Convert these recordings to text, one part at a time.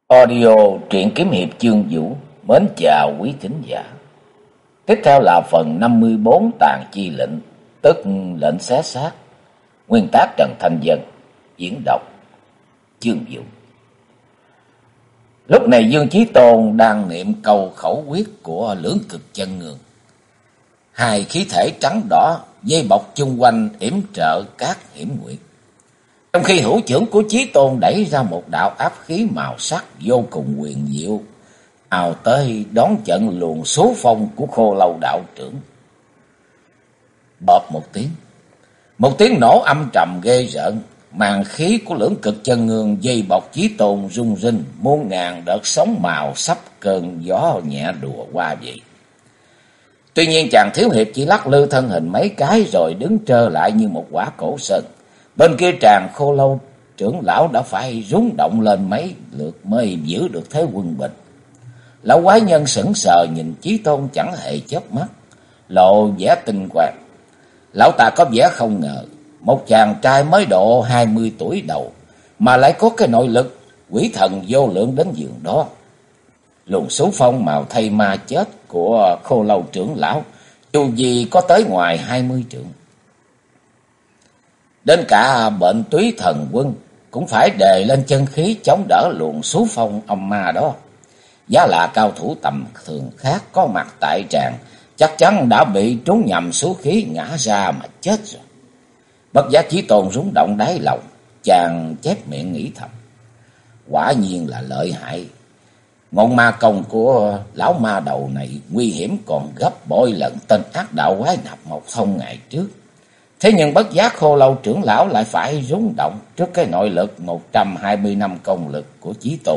Audio truyện kiếm hiệp chương Vũ mến chào quý thính giả. Tiếp theo là phần 54 tàn chi lệnh, tức lệnh xé xác. Nguyên tác Trần Thanh Dân, diễn đọc chương Vũ. Lúc này Dương Chí Tôn đang niệm câu khẩu quyết của Lưỡng Cực Chân Ngương. Hai khí thể trắng đỏ dây bọc chung quanh yểm trợ các hiểm nguyệt. Trong khi hữu trưởng của Chí Tôn đẩy ra một đạo áp khí màu sắc vô cùng huyền diệu, ào tới đón trận luồng số phong của Khô Lâu đạo trưởng. Bợp một tiếng nổ âm trầm ghê rợn, màn khí của Lưỡng Cực Chân Ngương dây bọc Chí Tôn rung rinh, muôn ngàn đợt sóng màu sắp cơn gió nhẹ đùa qua vậy. Tuy nhiên chàng thiếu hiệp chỉ lắc lư thân hình mấy cái rồi đứng trơ lại như một quả cổ sơn. Bên kia tràng Khô Lâu trưởng lão đã phải rúng động lên mấy lượt mới giữ được thế quân bình. Lão quái nhân sững sờ nhìn Chí Tôn chẳng hề chớp mắt, lộ vẻ tinh quang. Lão ta có vẻ không ngờ, một chàng trai mới độ 20 tuổi đầu mà lại có cái nội lực quỷ thần vô lượng đến giường đó. Luồng số phong màu thây ma chết của Khô Lâu trưởng lão dù gì có tới ngoài 20 trượng. Đến cả Bệnh Túy Thần Quân cũng phải đề lên chân khí chống đỡ luồng số phong âm ma đó. Giá là cao thủ tầm thường khác có mặt tại tràng chắc chắn đã bị trúng nhầm số khí ngã ra mà chết rồi. Bất giác Chí Tôn rúng động đáy lòng, chàng chép miệng nghĩ thầm: quả nhiên là lợi hại. Ngọn ma công của lão ma đầu này nguy hiểm còn gấp bội lần tên ác đạo quái nạp Mộc Thông ngày trước. Thế nhưng bất giác Khô Lâu trưởng lão lại phải rúng động trước cái nội lực 120 năm công lực của Chí Tôn.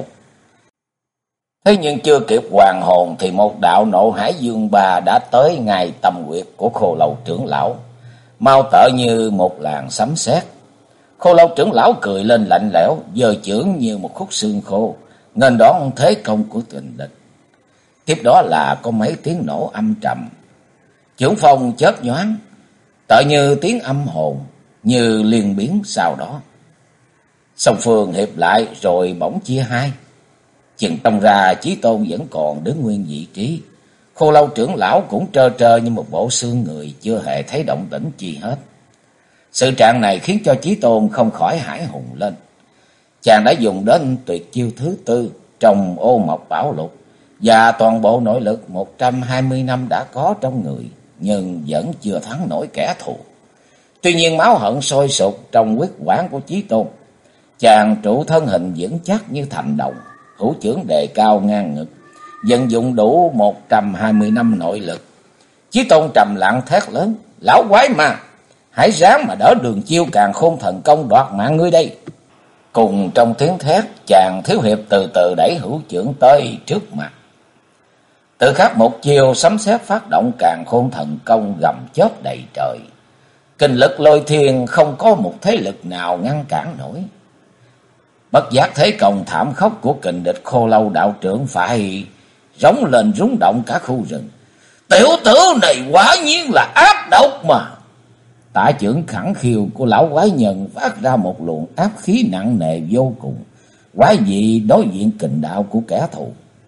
Thế nhưng chưa kịp hoàn hồn thì một đạo nộ hải dương ba đã tới ngay tâm huyệt của Khô Lâu trưởng lão, mau tợ như một làn sấm sét. Khô Lâu trưởng lão cười lên lạnh lẽo, giơ chưởng như một khúc xương khô, nghênh đón thế công của kình địch. Tiếp đó là có mấy tiếng nổ âm trầm, chưởng phong chớp nhoáng, tựa như tiếng âm hồn, như liên biến sau đó. Song phương hiệp lại rồi bỗng chia hai. Chừng trông ra Chí Tôn vẫn còn đứng nguyên vị trí. Khô Lâu trưởng lão cũng trơ trơ như một bộ xương người, chưa hề thấy động tĩnh chi hết. Sự trạng này khiến cho Chí Tôn không khỏi hãi hùng lên. Chàng đã dùng đến tuyệt chiêu thứ tư trong Ô Mộc Bảo Lục, và toàn bộ nội lực 120 năm đã có trong người, nhưng vẫn chưa thắng nổi kẻ thù. Tuy nhiên máu hận sôi sục trong huyết quản của Chí Tôn. Chàng trụ thân hình vững chắc như thành đồng, hữu chưởng đề cao ngang ngực, vận dụng đủ 120 năm nội lực. Chí Tôn trầm lặng thét lớn: lão quái ma, hãy ráng mà đỡ đường chiêu Càn Khôn thần công đoạt mạng ngươi đây. Cùng trong tiếng thét, chàng thiếu hiệp từ từ đẩy hữu chưởng tới trước mặt. Tự khắc một chiều sấm sét phát động Càn Khôn thần công gầm chớp đầy trời. Kinh lực lôi thiên không có một thế lực nào ngăn cản nổi. Bất giác thế công thảm khốc của kình địch Khô Lâu đạo trưởng phải rống lên rúng động cả khu rừng. Tiểu tử này quả nhiên là ác độc mà. Tả chưởng khẳng khiu của lão quái nhân phát ra một luồng áp khí nặng nề vô cùng, quái dị đối diện kình đạo của kẻ thù.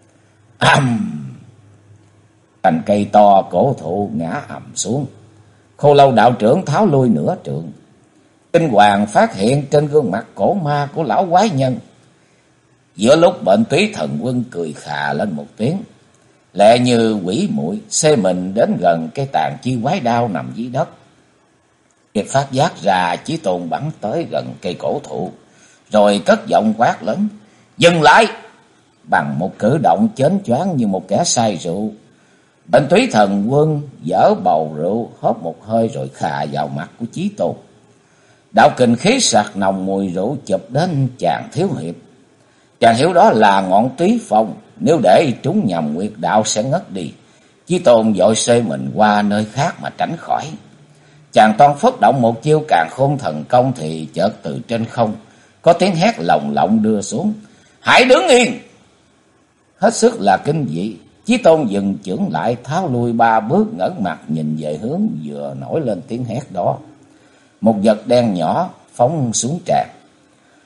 Cành cây to cổ thụ ngã ầm xuống. Khô Lâu đạo trưởng tháo lui nửa trượng. Kinh hoàng phát hiện trên gương mặt cổ ma của lão quái nhân. Giữa lúc Bệnh Túy Thần Quân cười khà lên một tiếng, lẹ như quỷ muội xê mình đến gần cây tàn chi quái đao nằm dưới đất. Kịp phát giác ra, Chí Tôn bắn tới gần cây cổ thụ, rồi cất giọng quát lớn: dừng lại! Bằng một cử động chến choáng như một kẻ say rượu, Bệnh Túy Thần Quân dở bầu rượu hớp một hơi rồi khà vào mặt của Chí Tôn. Đạo kình khí sặc nồng mùi rượu chụp đến chàng thiếu hiệp. Chàng hiểu đó là ngọn túy phong, nếu để trúng nhầm nguyệt đạo sẽ ngất đi. Chí Tôn vội xê mình qua nơi khác mà tránh khỏi. Chàng toan phất động một chiêu Càn Khôn thần công thì chợt từ trên không có tiếng hét lồng lộng đưa xuống: hãy đứng yên! Hết sức là kinh dị, Chí Tôn dừng chưởng lại, tháo lui 3 bước, ngẩng mặt nhìn về hướng vừa nổi lên tiếng hét đó. Một vật đen nhỏ phóng xuống tràn.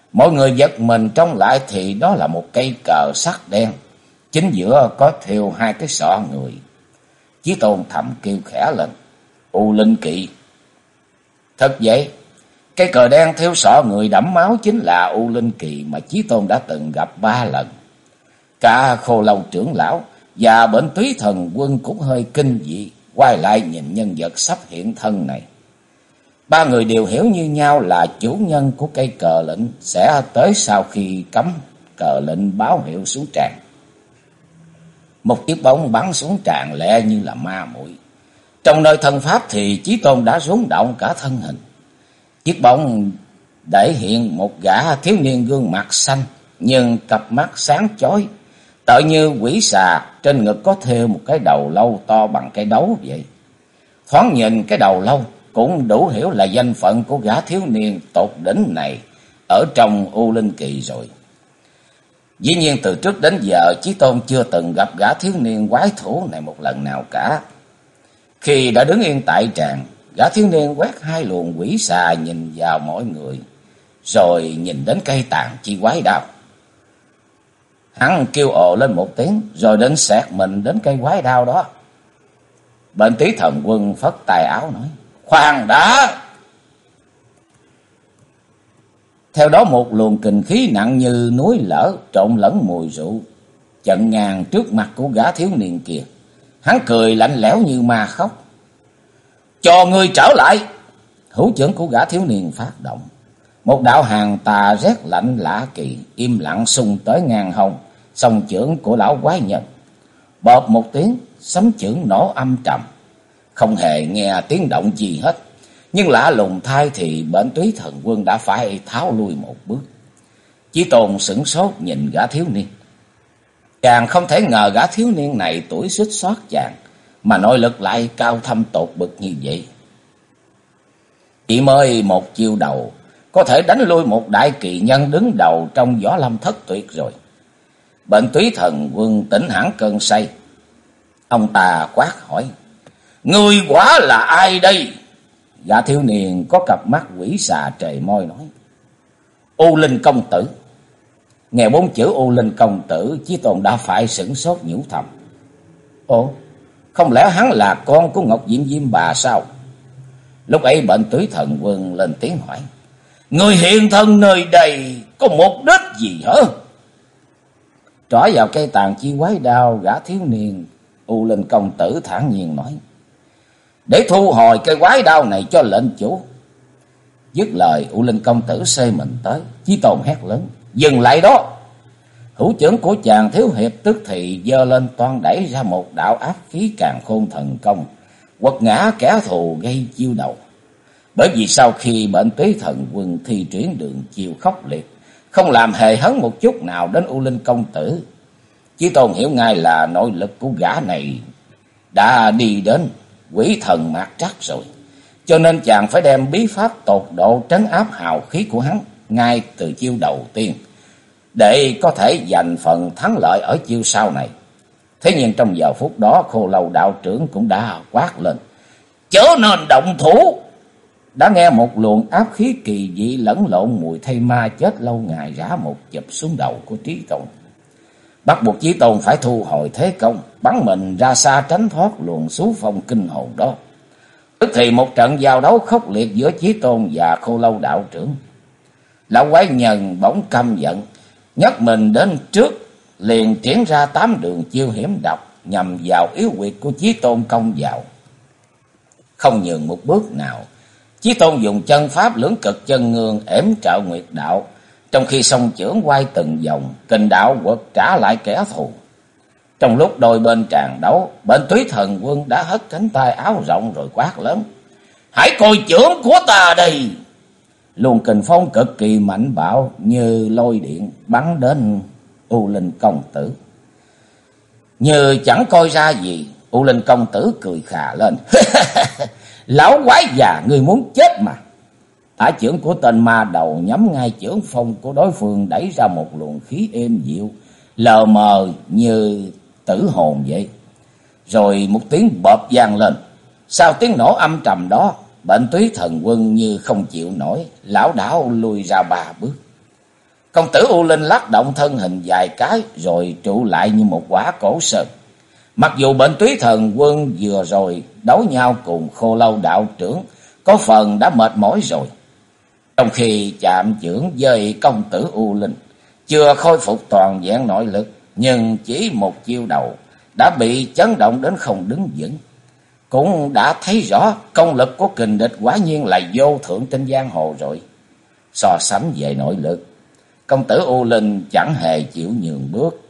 Mọi người giật mình trông lại thì đó là một cây cờ sắt đen, chính giữa có thêu hai cái sọ người. Chí Tôn thầm kêu khẽ lên: U Linh Kỵ. Thật vậy, cây cờ đen thêu sọ người đẫm máu chính là U Linh Kỳ mà Chí Tôn đã từng gặp 3 lần. Cả Khô Lâu trưởng lão và Bệnh Túy Thần Quân cũng hơi kinh dị, quay lại nhìn nhân vật sắp hiện thân này. 3 người đều hiểu như nhau là chủ nhân của cây cờ lệnh sẽ tới sau khi cắm cờ lệnh báo hiệu xuống tràng. Một chiếc bóng bắn xuống tràng lẹ như là ma muội. Trong nơi thân pháp thì Chí Tôn đã rúng động cả thân hình. Chiếc bóng để hiện một gã thiếu niên gương mặt xanh, nhưng cặp mắt sáng chói, tựa như quỷ xà, trên ngực có thêu một cái đầu lâu to bằng cái đấu vậy. Thoáng nhìn cái đầu lâu cũng đủ hiểu là danh phận của gã thiếu niên tột đỉnh này ở trong U Linh Kỳ rồi. Dĩ nhiên từ trước đến giờ Chí Tôn chưa từng gặp gã thiếu niên quái thủ này một lần nào cả. Khi đã đứng yên tại tràng, gã thiếu niên quét 2 luồng quỷ xà nhìn vào mọi người, rồi nhìn đến cây tàn chi quái đao. Hắn kêu ồ lên một tiếng, rồi đến xẹt mình đến cây quái đao đó. Bệnh Túy Thần Quân phất tay áo nói: Khoan đã! Theo đó một luồng kình khí nặng như núi lở trộn lẫn mùi rượu chặn ngang trước mặt của gã thiếu niên kia. Hắn cười lạnh lẽo như ma khóc: Cho ngươi trở lại! Hữu trưởng của gã thiếu niên phát động. Một đạo hàn tà rét lạnh lạ kỳ im lặng xung tới ngang hông song chưởng của lão quái nhân. Bộp một tiếng, sấm chưởng nổ âm trầm, không hề nghe tiếng động gì hết. Nhưng lạ lùng thay thì Bệnh Túy Thần Quân đã phải tháo lui một bước. Chí Tôn sửng sốt nhìn gã thiếu niên. Chàng không thể ngờ gã thiếu niên này tuổi xuýt xoát chàng mà nội lực lại cao thâm tột bực như vậy. Chỉ mới một chiêu đầu có thể đánh lui một đại kỳ nhân đứng đầu trong Võ Lâm thất tuyệt rồi. Bệnh Túy Thần Quân tỉnh hẳn cơn say. Ông ta quát hỏi: Ngươi quả là ai đây? Gã thiếu niên có cặp mắt quỷ xà trề môi nói: U Linh công tử. Nghe 4 chữ U Linh công tử, Chí Tôn đã phải sửng sốt nhủ thầm: Ồ, không lẽ hắn là con của Ngọc Diệm Diêm bà sao? Lúc ấy Bệnh Túy Thần Quân lên tiếng hỏi: Người hiện thân nơi đây có mục đích gì hả? Trỏ vào cây tàn chi quái đao, gã thiếu niên U Linh công tử thản nhiên nói: Để thu hồi cây quái đao này cho lệnh chủ. Dứt lời, U Linh công tử xê mình tới. Chí Tôn hét lớn: Dừng lại đó! Hữu trưởng của chàng thiếu hiệp tức thì giơ lên toan đẩy ra một đạo áp khí càn khôn thần công, quật ngã kẻ thù gây chiêu đầu. Bởi vì sau khi Bệnh Túy Thần Quân thi triển đường chiêu khốc liệt, không làm hề hấn một chút nào đến U Linh công tử, Chí Tôn hiểu ngay là nội lực của gã này đã đi đến quỷ thần mạt trắc rồi. Cho nên chàng phải đem bí pháp tột độ trấn áp hào khí của hắn ngay từ chiêu đầu tiên, để có thể giành phần thắng lợi ở chiêu sau này. Thế nhưng trong giờ phút đó, Khô Lâu đạo trưởng cũng đã quát lên: Chớ nên động thủ! Đã nghe một luồng áp khí kỳ dị lẫn lộn mùi thây ma chết lâu ngày rã một chụp xuống đầu của Chí Tôn, bắt buộc Chí Tôn phải thu hồi thế công, bắn mình ra xa tránh thoát luồng xú phong kinh hồn đó. Tức thì một trận giao đấu khốc liệt giữa Chí Tôn và Khô Lâu đạo trưởng. Lão quái nhân bỗng căm giận, nhấc mình đến trước, liền triển ra 8 đường chiêu hiểm độc nhằm vào yếu huyệt của Chí Tôn công vào. Không nhường một bước nào, Chí Tôn dùng chân pháp lưỡng cực chân ngương ẻm trợ nguyệt đạo, trong khi song chưởng quay từng vòng, kình đạo quật trả lại kẻ thù. Trong lúc đôi bên tràn đấu, Bệnh Túy Thần Quân đã hất cánh tay áo rộng rồi quát lớn: Hãy coi chưởng của ta đây! Luồng kình phong cực kỳ mạnh bạo như lôi điện bắn đến U Linh công tử. Như chẳng coi ra gì, U Linh công tử cười khà lên: Lão quái già, ngươi muốn chết mà! Tả chưởng của tên ma đầu nhắm ngay chưởng phong của đối phương, đẩy ra một luồng khí êm dịu, lờ mờ như tử hồn vậy. Rồi một tiếng bợp vang lên. Sau tiếng nổ âm trầm đó, Bệnh Túy Thần Quân như không chịu nổi, lảo đảo lùi ra 3 bước. Công tử U Linh lắc động thân hình vài cái rồi trụ lại như một quả cổ sơn. Mặc dù Bệnh Túy Thần Quân vừa rồi đấu nhau cùng Khô Lâu đạo trưởng có phần đã mệt mỏi rồi, trong khi chạm chưởng với công tử U Linh chưa khôi phục toàn vẹn nội lực, nhưng chỉ một chiêu đầu đã bị chấn động đến không đứng vững, cũng đã thấy rõ công lực của kình địch quả nhiên là vô thượng trên giang hồ rồi. So sánh về nội lực, công tử U Linh chẳng hề chịu nhường bước.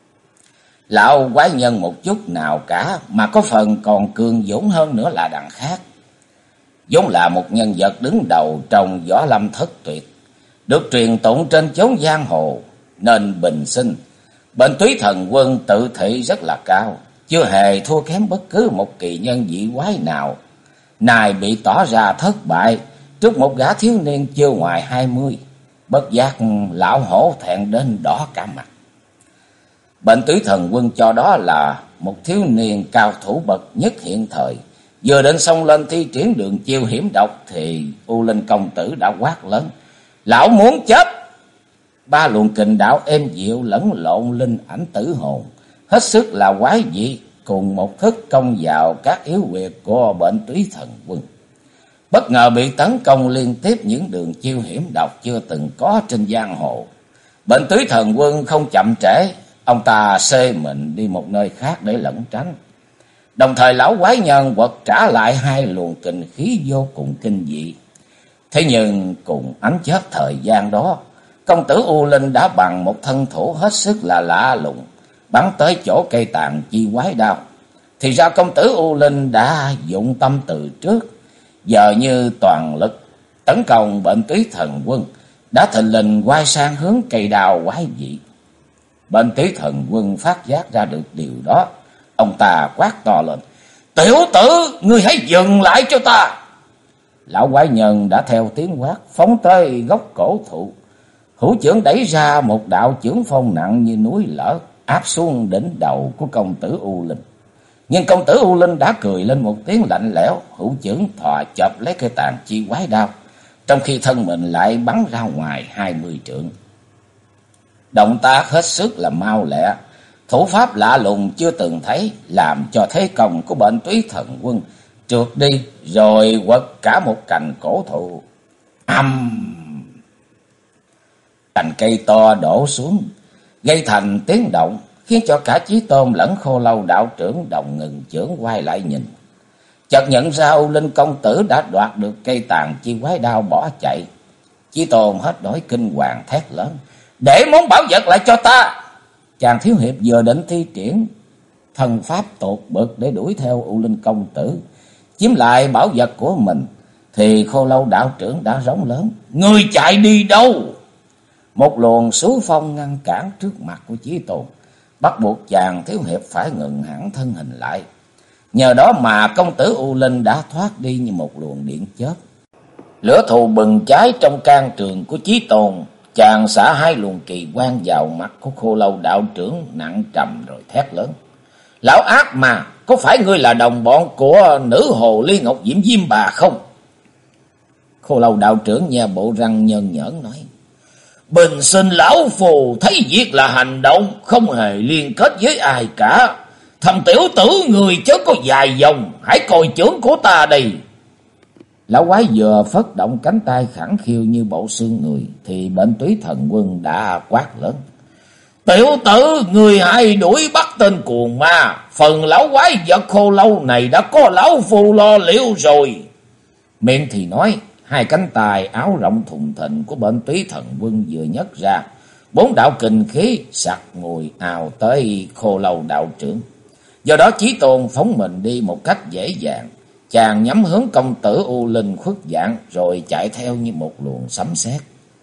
Lão quái nhân một chút nào cả, mà có phần còn cường dũng hơn nữa là đằng khác. Vốn là một nhân vật đứng đầu trong võ lâm thất tuyệt, được truyền tụng trên chốn giang hồ, nên bình sinh Bệnh Túy Thần Quân tự thị rất là cao, chưa hề thua kém bất cứ một kỳ nhân dị quái nào. Này bị tỏ ra thất bại trước một gã thiếu niên chưa ngoài 20, bất giác lão hổ thẹn đến đỏ cả mặt. Bệnh Túy Thần Quân cho đó là một thiếu niên cao thủ bậc nhất hiện thời, vừa định xông lên thi triển đường chiêu hiểm độc thì U Linh công tử đã quát lớn: "Lão muốn chết!" Ba luồng kình đạo êm dịu lẫn lộn linh ảnh tử hồn, hết sức là quái dị, cùng một thức công vào các yếu huyệt của Bệnh Túy Thần Quân. Bất ngờ bị tấn công liên tiếp những đường chiêu hiểm độc chưa từng có trên giang hồ. Bệnh Túy Thần Quân không chậm trễ, ông ta xê mình đi một nơi khác để lẩn tránh. Đồng thời lão quái nhân quật trả lại hai luồng kình khí vô cùng kinh dị. Thế nhưng cùng ánh chớp thời gian đó, công tử U Linh đã bằng một thân thủ hết sức là lạ lùng bắn tới chỗ cây tàn chi quái đao. Thì ra công tử U Linh đã dụng tâm từ trước, giờ như toàn lực tấn công Bệnh Túy Thần Quân, đã thình lình quay sang hướng cây đao quái dị. Bệnh Túy Thần Quân phát giác ra được điều đó, ông ta quát to lên: "Tiểu tử, ngươi hãy dừng lại cho ta!" Lão quái nhân đã theo tiếng quát phóng tới gốc cổ thụ, hữu chưởng đẩy ra một đạo chưởng phong nặng như núi lở, áp xuống đỉnh đầu của công tử U Linh. Nhưng công tử U Linh đã cười lên một tiếng lạnh lẽo, hữu chưởng thò chộp lấy cây tàn chi quái đao, trong khi thân mình lại bắn ra ngoài 20 trượng. Động tác hết sức là mau lẹ, thủ pháp lạ lùng chưa từng thấy, làm cho thế công của Bệnh Túy Thần Quân trượt đi, rồi quật cả một cành cổ thụ. Cành cây to đổ xuống, gây thành tiếng động, khiến cho cả Chí Tôn lẫn Khô Lâu đạo trưởng đồng ngừng chưởng quay lại nhìn. Chợt nhận ra U Linh công tử đã đoạt được cây tàn chi quái đao bỏ chạy. Chí Tôn hết nỗi kinh hoàng thét lớn: "Để món bảo vật lại cho ta!" Chàng thiếu hiệp vừa định thi triển thần pháp tột bực để đuổi theo U Linh công tử, chiếm lại bảo vật của mình, thì Khô Lâu đạo trưởng đã rống lớn: "Ngươi chạy đi đâu?" Một luồng xú phong ngăn cản trước mặt của Chí Tôn, bắt buộc chàng thiếu hiệp phải ngừng hẳn thân hình lại. Nhờ đó mà công tử U Linh đã thoát đi như một luồng điện chớp. Lửa thù bừng cháy trong can trường của Chí Tôn, chàng xả hai luồng kỳ quang vào mặt của Khô Lâu đạo trưởng nặng trầm rồi thét lớn: "Lão ác mà, có phải ngươi là đồng bọn của nữ hồ ly Ngọc Diễm Diêm Bà không?" Khô Lâu đạo trưởng nhe bộ răng nhơn nhởn nói: "Bình sinh lão phù thấy việc là hành động, không hề liên kết với ai cả. Thầm tiểu tử người chớ có dài dòng, hãy coi chưởng của ta đây." Lão quái vừa phất động cánh tay khẳng khiu như bộ xương người, thì Bệnh Túy Thần Quân đã quát lớn: "Tiểu tử, người hãy đuổi bắt tên cuồng ma, phần lão quái vật Khô Lâu này đã có lão phù lo liệu rồi." Miệng thì nói, hai cánh tay áo rộng thùng thình của Bệnh Túy Thần Quân vừa nhấc ra, bốn đạo kình khí sặc mùi ào tới Khô Lâu đạo trưởng. Do đó Chí Tôn phóng mình đi một cách dễ dàng, chàng nhắm hướng công tử U Linh khuất dạng rồi chạy theo như một luồng sấm sét.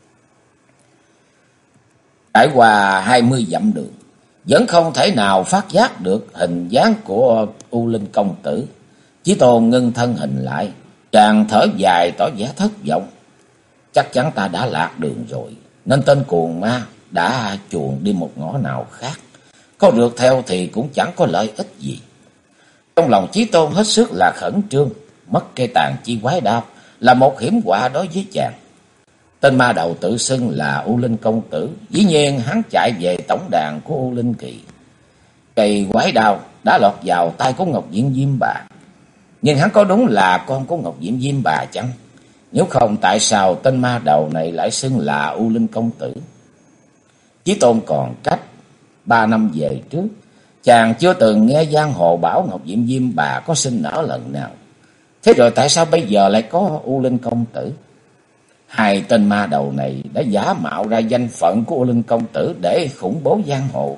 Trải qua 20 dặm đường, vẫn không thể nào phát giác được hình dáng của U Linh công tử. Chí Tôn ngưng thân hình lại, chàng thở dài tỏ vẻ thất vọng. Chắc chắn ta đã lạc đường rồi, nên tên cuồng ma đã chuồn đi một ngõ nào khác. Có rượt theo thì cũng chẳng có lợi ích gì. Trong lòng Chí Tôn hết sức là khẩn trương, mất cây tàn chi quái đao là một hiểm họa đối với chàng. Tên ma đầu tự xưng là U Linh công tử, dĩ nhiên hắn chạy về tổng đàn của U Linh Kỳ. Cây quái đao đã lọt vào tay của Ngọc Diện Diêm Bà. Nhưng hắn có đúng là con của Ngọc Diện Diêm Bà chăng? Nếu không, tại sao tên ma đầu này lại xưng là U Linh công tử? Chí Tôn còn cách 3 năm về trước, chàng chưa từng nghe giang hồ bảo Ngọc Diệm Diêm Bà có sinh nở lần nào. Thế rồi tại sao bây giờ lại có U Linh công tử? Hai tên ma đầu này đã giả mạo ra danh phận của U Linh công tử để khủng bố giang hồ.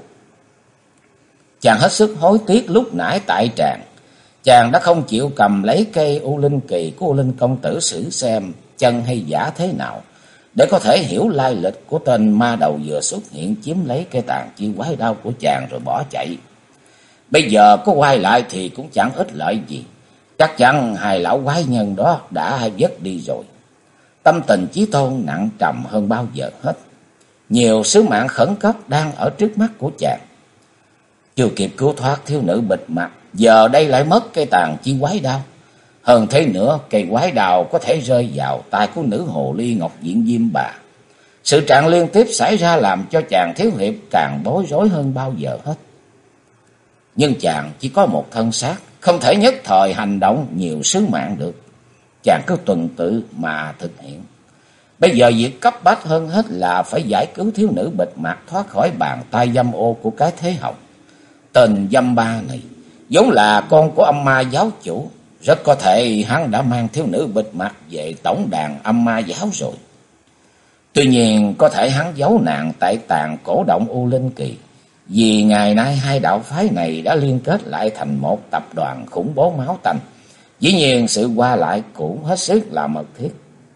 Chàng hết sức hối tiếc lúc nãy tại tràng, chàng đã không chịu cầm lấy cây U Linh kỳ của U Linh công tử xử xem chân hay giả thế nào, để có thể hiểu lai lịch của tên ma đầu vừa xuất hiện chiếm lấy cây tàn chi quái đao của chàng rồi bỏ chạy. Bây giờ có quay lại thì cũng chẳng ích lợi gì. Chắc chắn hai lão quái nhân đó đã dứt đi rồi. Tâm tình Chí Tôn nặng trầm hơn bao giờ hết. Nhiều sứ mạng khẩn cấp đang ở trước mắt của chàng. Chưa kịp cứu thoát thiếu nữ bịt mặt, giờ đây lại mất cây tàn chi quái đao. Hơn thế nữa, cây quái đao có thể rơi vào tay của nữ hồ ly Ngọc Diện Diêm Bà. Sự trạng liên tiếp xảy ra làm cho chàng thiếu hiệp càng bối rối hơn bao giờ hết. Nhưng chàng chỉ có một thân xác, không thể nhất thời hành động nhiều sứ mạng được. Chàng cứ tuần tự mà thực hiện. Bây giờ việc cấp bách hơn hết là phải giải cứu thiếu nữ bịt mặt thoát khỏi bàn tay dâm ô của cái Thế Hồng. Tên dâm ba này vốn là con của âm ma giáo chủ, rất có thể hắn đã mang thiếu nữ bịt mặt về tổng đàn âm ma giáo rồi. Tuy nhiên có thể hắn giấu nạn tại tàn cổ động U Linh Kỳ, vì ngày nay hai đạo phái này đã liên kết lại thành một tập đoàn khủng bố máu tanh. Dĩ nhiên sự qua lại cũng hết sức là mật thiết.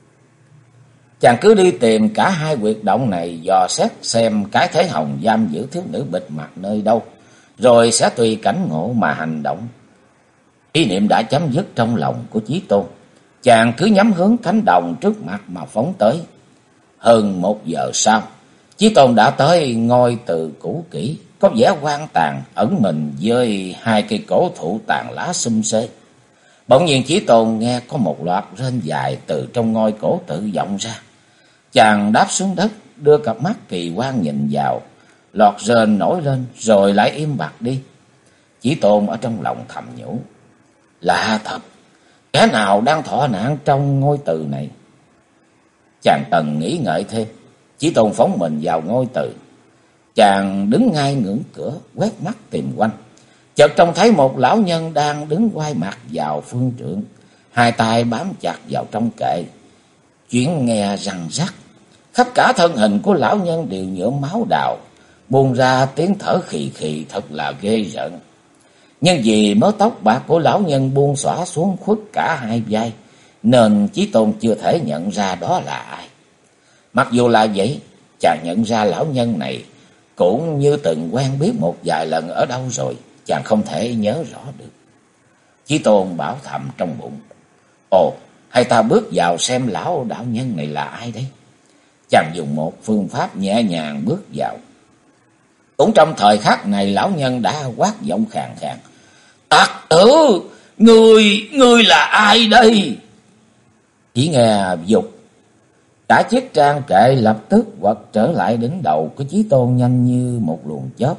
Chàng cứ đi tìm cả hai huyệt động này, dò xét xem cái Thế Hồng giam giữ thiếu nữ bịt mặt nơi đâu, rồi sẽ tùy cảnh ngộ mà hành động. Ý niệm đã chấm dứt trong lòng của Chí Tôn, chàng cứ nhắm hướng cánh đồng trước mặt mà phóng tới. Hơn 1 giờ sau, Chí Tôn đã tới ngôi Từ cũ kỹ, có vẻ hoang tàn, ẩn mình dưới hai cây cổ thụ tàn lá xum xê. Bỗng nhiên Chí Tôn nghe có một loạt rên dài từ trong ngôi cổ tự vọng ra. Chàng đáp xuống đất, đưa cặp mắt kỳ quan nhìn vào, loạt rên nổi lên rồi lại im bặt đi. Chí Tôn ở trong lòng thầm nhủ, lạ thật, kẻ nào đang thọ nạn trong ngôi Từ này? Chàng cần nghĩ ngợi thêm, Chí Tôn phóng mình vào ngôi Từ. Chàng đứng ngay ngưỡng cửa, quét mắt tìm quanh. Chợt trông thấy một lão nhân đang đứng quay mặt vào phương trượng, hai tay bám chặt vào trong kệ, chuyện nghe răng rắc. Khắp cả thân hình của lão nhân đều nhuộm máu đào, buông ra tiếng thở khì khì thật là ghê rợn. Nhưng vì mớ tóc bạc của lão nhân buông xõa xuống khuất cả hai vai, nên Chí Tôn chưa thể nhận ra đó là ai. Mặc dù là vậy, chàng nhận ra lão nhân này cũng như từng quen biết một vài lần ở đâu rồi, chàng không thể nhớ rõ được. Chí Tôn bảo thầm trong bụng, ồ, hay ta bước vào xem lão đạo nhân này là ai đấy. Chàng dùng một phương pháp nhẹ nhàng bước vào. Cũng trong thời khắc này, lão nhân đã quát giọng khàn khàn, tặc tử, ngươi là ai đây? Chỉ nghe dục, cả chiếc trang kệ lập tức quật trở lại đỉnh đầu của Chí Tôn nhanh như một luồng chớp.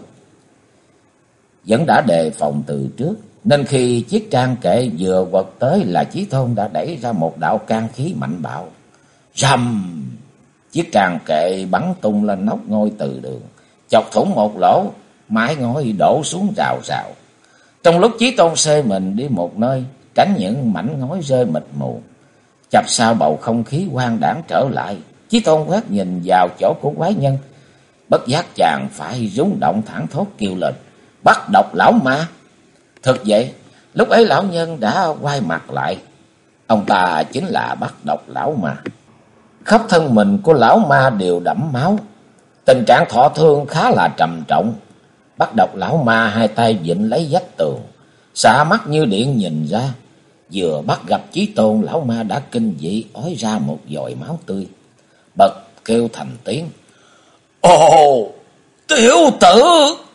Vẫn đã đề phòng từ trước, nên khi chiếc trang kệ vừa quật tới là Chí Tôn đã đẩy ra một đạo can khí mạnh bạo. Rầm! Chiếc trang kệ bắn tung lên nóc ngôi Từ đường, chọc thủng một lỗ, mái ngói đổ xuống rào rào. Trong lúc Chí Tôn xê mình đi một nơi, tránh những mảnh ngói rơi mịt mù, chập sau bầu không khí hoang đãng trở lại, Chí Tôn quét nhìn vào chỗ của quái nhân. Bất giác chàng phải rung động thẳng thốt kêu lên, bắt độc lão ma. Thực vậy, lúc ấy lão nhân đã quay mặt lại. Ông ta chính là bắt độc lão ma. Khắp thân mình của lão ma đều đẫm máu, tình trạng thọ thương khá là trầm trọng. Bắt độc lão ma hai tay vịn lấy vách tường, xạ mắt như điện nhìn ra. Vừa bắt gặp Chí Tôn, lão ma đã kinh dị ói ra một dội máu tươi, bật kêu thành tiếng, ồ, tiểu tử!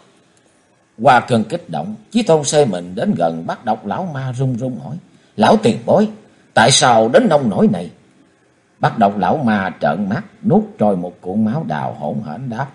Qua cơn kích động, Chí Tôn xê mình đến gần bắt độc lão ma, run run hỏi, lão tiền bối, tại sao đến nông nỗi này? Bắt Độc lão ma trợn mắt, nuốt trôi một cuộn máu đào, hổn hển đáp: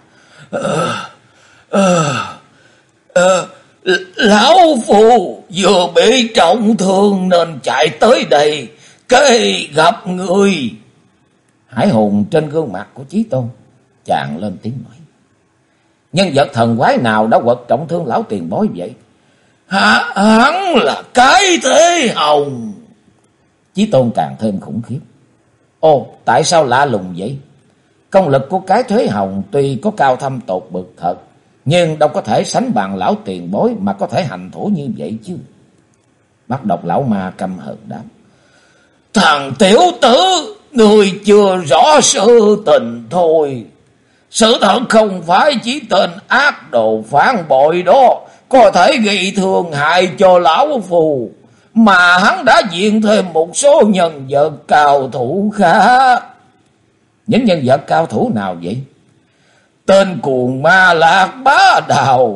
Lão phù vừa bị trọng thương nên chạy tới đây, cái gặp người. Hải hùng trên gương mặt của Chí Tôn chàng lên tiếng nói: Nhân vật thần quái nào đã quật trọng thương lão tiền bối vậy? Hắn là Cái Thế Hồng. Chí Tôn càng thêm khủng khiếp: Ồ, tại sao lạ lùng vậy? Công lực của Cái Thế Hồng tuy có cao thâm tột bực thật, nhưng đâu có thể sánh bằng lão tiền bối mà có thể hành thủ như vậy chứ. Bắt Độc lão ma căm hờn đáp: Thằng tiểu tử, người chưa rõ sự tình thôi. Sự thật không phải chỉ tên ác đồ phản bội đó có thể gây thương hại cho lão phù, mà hắn đã diện thêm một số nhân vật cao thủ khác. Những nhân vật cao thủ nào vậy? Tên cuồng ma Lạc Bá Đào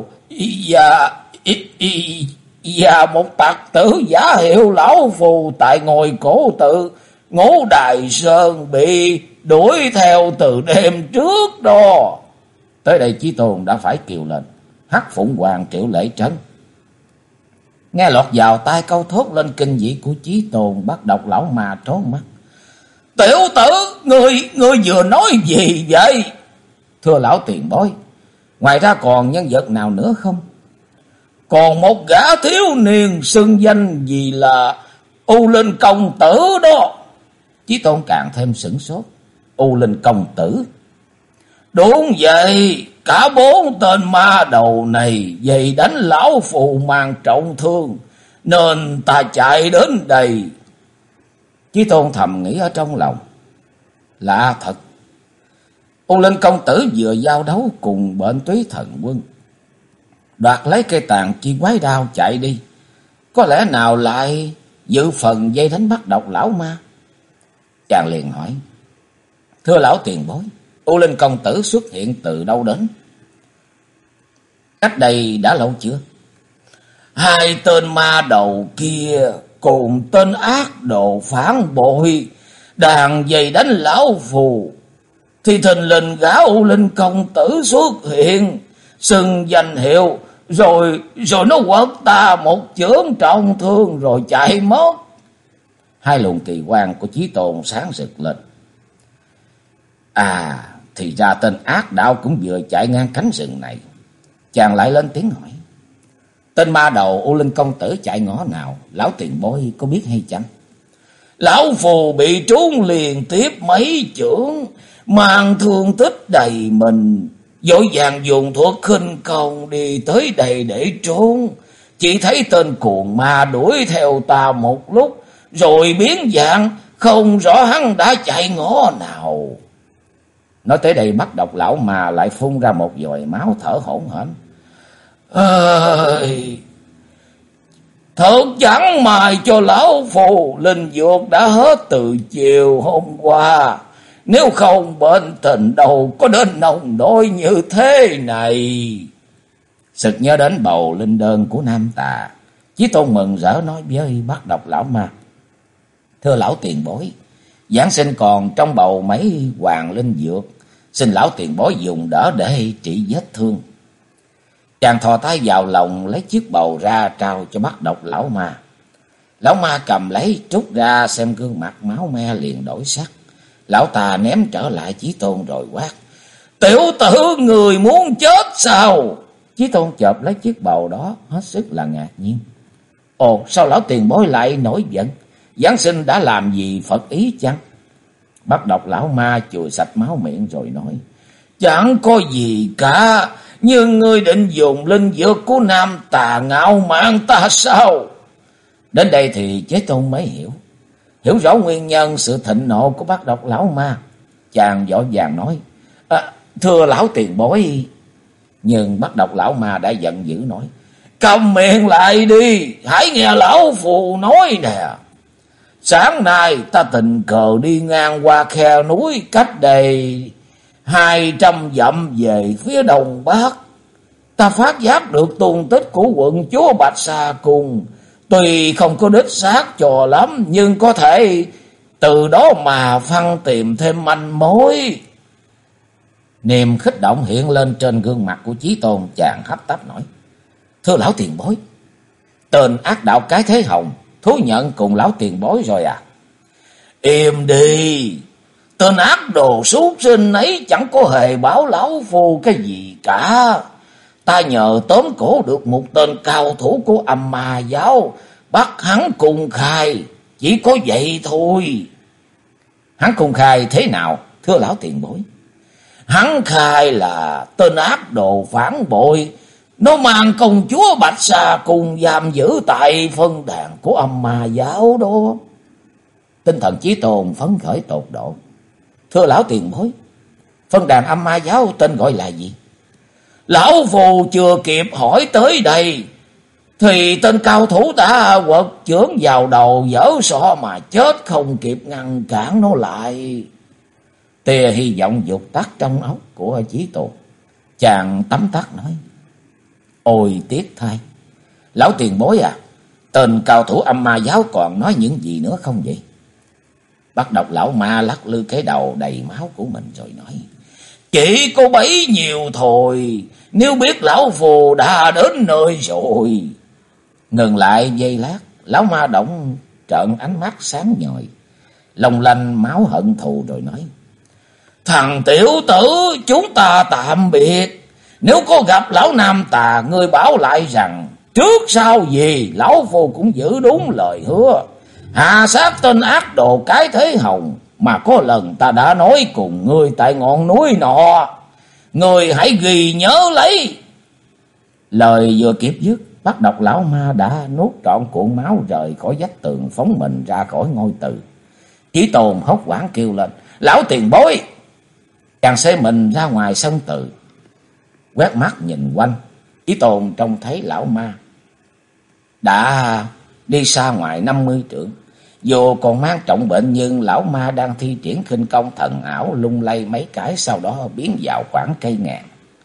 và một tặc tử giả hiệu lão phù tại ngôi cổ tự Ngũ Đài Sơn bị đuổi theo từ đêm trước đó. Tới đây Chí Tôn đã phải kêu lên: Hắc Phụng Hoàng Triệu Lễ Trấn. Nghe lọt vào tai câu thốt lên kinh dị của Chí Tôn, Bắt Độc lão ma trốn mắt: Tiểu tử, ngươi vừa nói gì vậy? Thưa lão tiền bối, ngoài ra còn nhân vật nào nữa không? Còn một gã thiếu niên xưng danh gì là U Linh công tử đó. Chí Tôn càng thêm sửng sốt: U Linh công tử? Đúng vậy, cả bốn tên ma đầu này dày đánh lão phù mang trọng thương, nên ta chạy đến đây. Chí Tôn thầm nghĩ ở trong lòng: lạ thật, U Linh công tử vừa giao đấu cùng Bệnh Túy Thần Quân, đoạt lấy cây tàn chi quái đao chạy đi, có lẽ nào lại dự phần dây đánh Bắt Độc lão ma? Chàng liền hỏi: Thưa lão tiền bối, U Linh công tử xuất hiện từ đâu đến? Cách đây đã lâu chưa? Hai tên ma đầu kia cùng tên ác đồ phản bội đàn dày đánh lão phù, thì thình lình gã U Linh công tử xuất hiện, xưng danh hiệu, rồi nó quật ta một chưởng trọng thương rồi chạy mất. Hai luồng kỳ quan của Chí Tôn sáng rực lên. À, thì ra tên ác đạo cũng vừa chạy ngang cánh rừng này. Chàng lại lên tiếng hỏi: Tên ma đầu U Linh công tử chạy ngõ nào, lão tiền bối có biết hay chăng? Lão phù bị trúng liền tiếp mấy chưởng, mang thương tích đầy mình, vội vàng dùng thuật khinh công đi tới đây để trốn. Chỉ thấy tên cuồng ma đuổi theo ta một lúc, rồi biến dạng, không rõ hắn đã chạy ngõ nào. Nói tới đây Bắt Độc lão ma lại phun ra một vòi máu, thở hổn hển: Ơi, thật chẳng may cho lão phù, linh dược đã hết từ chiều hôm qua. Nếu không bệnh tình đâu có đến nông nỗi như thế này. Sực nhớ đến bầu linh đơn của Nam Tà, Chí Tôn mừng rỡ nói với Bắt Độc lão ma: Thưa lão tiền bối, giáng sinh còn trong bầu mấy hoàng linh dược, xin lão tiền bối dùng đỡ để trị vết thương. Chàng thò tay vào lòng lấy chiếc bầu ra trao cho Bắt Độc lão ma. Lão ma cầm lấy trút ra xem, gương mặt máu me liền đổi sắc. Lão ta ném trở lại Chí Tôn rồi quát: Tiểu tử, người muốn chết sao? Chí Tôn chộp lấy chiếc bầu đó hết sức là ngạc nhiên. Ồ, sao lão tiền bối lại nổi giận? Giáng sinh đã làm gì Phật ý chăng? Bắt Độc lão ma chùi sạch máu miệng rồi nói: Chẳng có gì cả, nhưng ngươi định dùng linh dược của Nam Tà ngạo mạn ta sao? Đến đây thì Chí Tôn mới hiểu rõ nguyên nhân sự thịnh nộ của Bắt Độc lão ma. Chàng vội vàng nói: Thưa lão tiền bối. Nhưng Bắt Độc lão ma đã giận dữ nói: Câm miệng lại đi, hãy nghe lão phù nói nè. Sáng nay ta tình cờ đi ngang qua khe núi cách đây 200 dặm về phía đông bắc. Ta phát giác được tung tích của quận chúa Bạch Sa Cung. Tuy không có đích xác cho lắm, nhưng có thể từ đó mà Phân tìm thêm manh mối. Niềm khích động hiện lên trên gương mặt của Chí Tôn, chàng hấp tấp nói: Thưa lão tiền bối, tên ác đạo Cái Thế Hồng thú nhận cùng lão tiền bối rồi à? Im đi, tên ác đồ súc sinh ấy chẳng có hề báo lão phu cái gì cả. Ta nhờ tóm cổ được một tên cao thủ của Âm Ma giáo, bắt hắn cùng khai, chỉ có vậy thôi. Hắn cùng khai thế nào, thưa lão tiền bối? Hắn khai là tên ác đồ phản bội, nó mang công chúa Bạch Sa cùng giam giữ tại phân đàn của Âm Ma giáo đó. Tinh thần Chí Tôn phấn khởi tột độ. Thưa lão tiền bối, phân đàn Âm Ma giáo tên gọi là gì? Lão phù chưa kịp hỏi tới đây thì tên cao thủ đã quật chưởng vào đầu dở sọ mà chết, không kịp ngăn cản nó lại. Tia hy vọng vụt tắt trong óc của Chí Tôn. Chàng tấm tắc nói: Ôi tiếc thay, lão tiền bối à, tên cao thủ Âm Ma giáo còn nói những gì nữa không vậy? Bắt Độc lão ma lắc lư cái đầu đầy máu của mình rồi nói: Chỉ có bấy nhiêu thôi, nếu biết lão phù đã đến nơi rồi. Ngừng lại giây lát, lão ma động trợn ánh mắt sáng nhòi, long lanh máu hận thù rồi nói: Thằng tiểu tử, chúng ta tạm biệt. Nếu có gặp lão Nam Tà, ngươi báo lại rằng trước sau gì lão phù cũng giữ đúng lời hứa, hạ sát tên ác đồ Cái Thế Hồng mà có lần ta đã nói cùng ngươi tại ngọn núi nọ. Ngươi hãy ghi nhớ lấy. Lời vừa kịp dứt, Bắt Độc lão ma đã nuốt trọn cuộn máu rời khỏi vách tường, phóng mình ra khỏi ngôi từ. Chí Tôn hốt hoảng kêu lên: Lão tiền bối! Chàng xê mình ra ngoài sân tự, quét mắt nhìn quanh. Chí Tôn trông thấy lão ma đã đi xa ngoài 50 trượng. Dù còn mang trọng bệnh nhưng lão ma đang thi triển khinh công thần ảo, lung lay mấy cái, sau đó biến vào khoảng cây ngàn.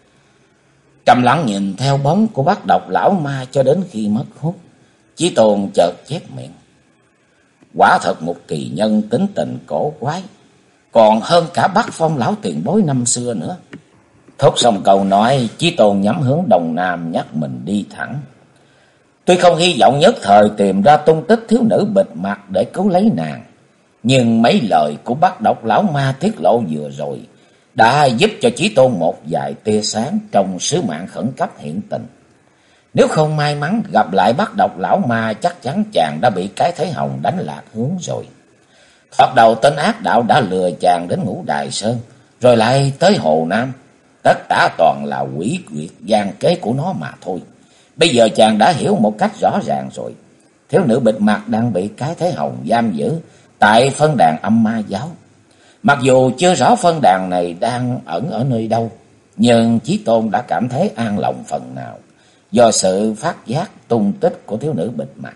Trầm lặng nhìn theo bóng của Bắt Độc lão ma cho đến khi mất hút, Chí Tôn chợt chép miệng: Quả thật một kỳ nhân tính tình cổ quái, còn hơn cả Bắc Phong lão tiền bối năm xưa nữa. Thốt xong câu nói, Chí Tôn nhắm hướng đông nam nhắc mình đi thẳng. Tuy không hy vọng nhất thời tìm ra tung tích thiếu nữ bịt mặt để cứu lấy nàng, nhưng mấy lời của Bắt Độc lão ma tiết lộ vừa rồi đã giúp cho Chí Tôn một vài tia sáng trong sứ mạng khẩn cấp hiện tình. Nếu không may mắn gặp lại Bắt Độc lão ma, chắc chắn chàng đã bị Cái Thế Hồng đánh lạc hướng rồi. Thoạt đầu tên ác đạo đã lừa chàng đến Ngũ Đài Sơn, rồi lại tới Hồ Nam. Tất cả toàn là quỷ quyệt gian kế của nó mà thôi. Bây giờ chàng đã hiểu một cách rõ ràng rồi. Thiếu nữ bịt mặt đang bị Cái Thế Hồng giam giữ tại phân đàn Âm Ma giáo. Mặc dù chưa rõ phân đàn này đang ẩn ở nơi đâu, nhưng Chí Tôn đã cảm thấy an lòng phần nào do sự phát giác tung tích của thiếu nữ bịt mặt.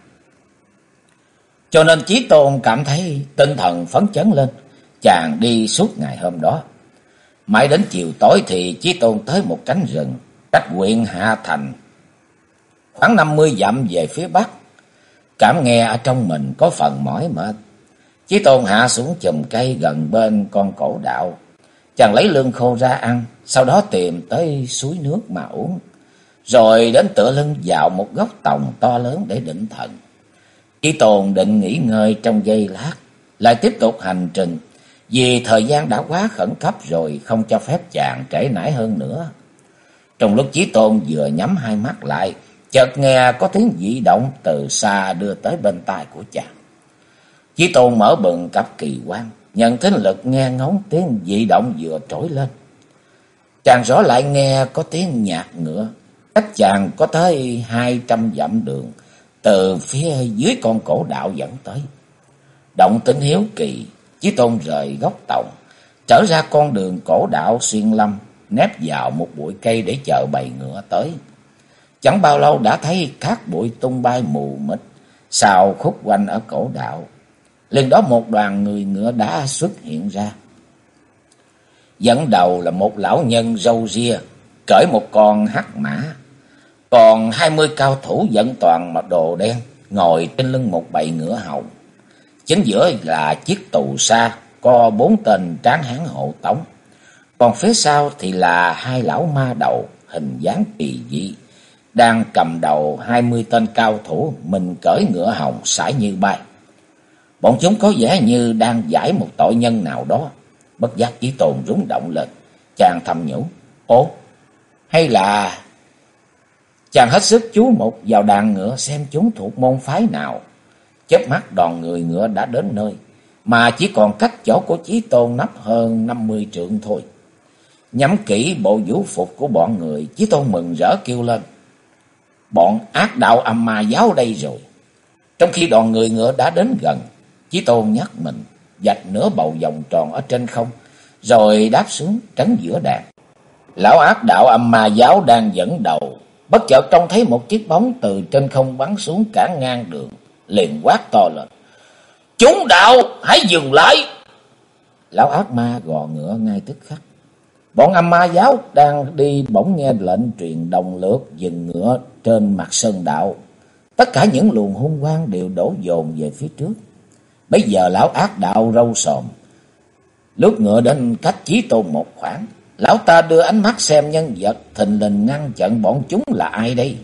Cho nên Chí Tôn cảm thấy tinh thần phấn chấn lên. Chàng đi suốt ngày hôm đó. Mãi đến chiều tối thì Chí Tôn tới một cánh rừng cách huyện Hạ Thành khoảng 50 dặm về phía bắc. Cảm nghe ở trong mình có phần mỏi mệt, Chí Tôn hạ xuống chùm cây gần bên con cổ đạo. Chàng lấy lương khô ra ăn, sau đó tìm tới suối nước mà uống, rồi đến tựa lưng vào một gốc tòng to lớn để định thần. Chí Tôn định nghỉ ngơi trong giây lát, lại tiếp tục hành trình, vì thời gian đã quá khẩn cấp rồi, không cho phép chàng trễ nải hơn nữa. Trong lúc Chí Tôn vừa nhắm hai mắt lại, chợt nghe có tiếng dị động từ xa đưa tới bên tai của chàng. Chí Tôn mở bừng cặp kỳ quan, nhận thính lực nghe ngóng tiếng dị động vừa trỗi lên. Chàng rõ lại nghe có tiếng nhạc ngựa, cách chàng có tới 200 dặm đường, từ phía dưới con cổ đạo dẫn tới. Động tĩnh hiếu kỳ, Chí Tôn rời gốc tòng, trở ra con đường cổ đạo xuyên lâm, nép vào một bụi cây để chờ bầy ngựa tới. Chẳng bao lâu đã thấy cát bụi tung bay mù mịt xào khúc quanh ở cổ đạo. Liền đó một đoàn người ngựa đã xuất hiện ra. Dẫn đầu là một lão nhân râu ria, cởi một con hắc mã. Còn 20 cao thủ dẫn toàn mặc đồ đen, ngồi trên lưng một bầy ngựa hầu. Chính giữa là chiếc tù sa có 4 tên tráng hán hộ tống. Còn phía sau thì là 2 lão ma đầu hình dáng kỳ dị, đang cầm đầu 20 tên cao thủ, mình cưỡi ngựa hồng sải như bay. Bọn chúng có vẻ như đang giải một tội nhân nào đó. Bất giác Chí Tôn rúng động lên, chàng thầm nhủ: ố, hay là... Chàng hết sức chú mục vào đàn ngựa xem chúng thuộc môn phái nào. Chớp mắt đoàn người ngựa đã đến nơi, mà chỉ còn cách chỗ của Chí Tôn nấp hơn 50 trượng thôi. Nhắm kỹ bộ vũ phục của bọn người, Chí Tôn mừng rỡ kêu lên: bọn ác đạo âm ma giáo đây rồi. Trong khi đoàn người ngựa đã đến gần, Chí Tôn nhắc mình vạch nửa bầu vòng tròn ở trên không, rồi đáp xuống trấn giữa đàn. Lão ác đạo âm ma giáo đang dẫn đầu, bất chợt trông thấy một chiếc bóng từ trên không bắn xuống cản ngang đường, liền quát to lên: chúng đạo hãy dừng lại! Lão ác ma gò ngựa ngay tức khắc. Bọn âm ma giáo đang đi bỗng nghe lệnh truyền đồng lượt dừng ngựa trên mặt sơn đạo. Tất cả những luồng hung quang đều đổ dồn về phía trước. Bây giờ lão ác đạo râu sòm lướt ngựa đến cách Chí Tôn một khoảng. Lão ta đưa ánh mắt xem nhân vật thình lình ngăn chặn bọn chúng là ai đây.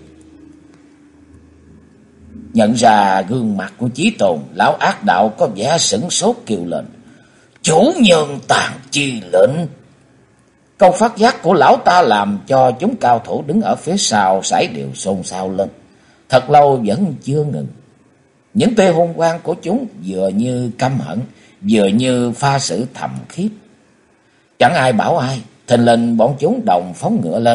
Nhận ra gương mặt của Chí Tôn, lão ác đạo có vẻ sửng sốt kêu lên: chủ nhân tàn chi lệnh! Câu phát giác của lão ta làm cho chúng cao thủ đứng ở phía sau sải đều xôn xao lên. Thật lâu vẫn chưa ngừng. Những tia hung quang của chúng vừa như căm hận, vừa như pha sự thầm khiếp. Chẳng ai bảo ai, thình lình bọn chúng đồng phóng ngựa lên.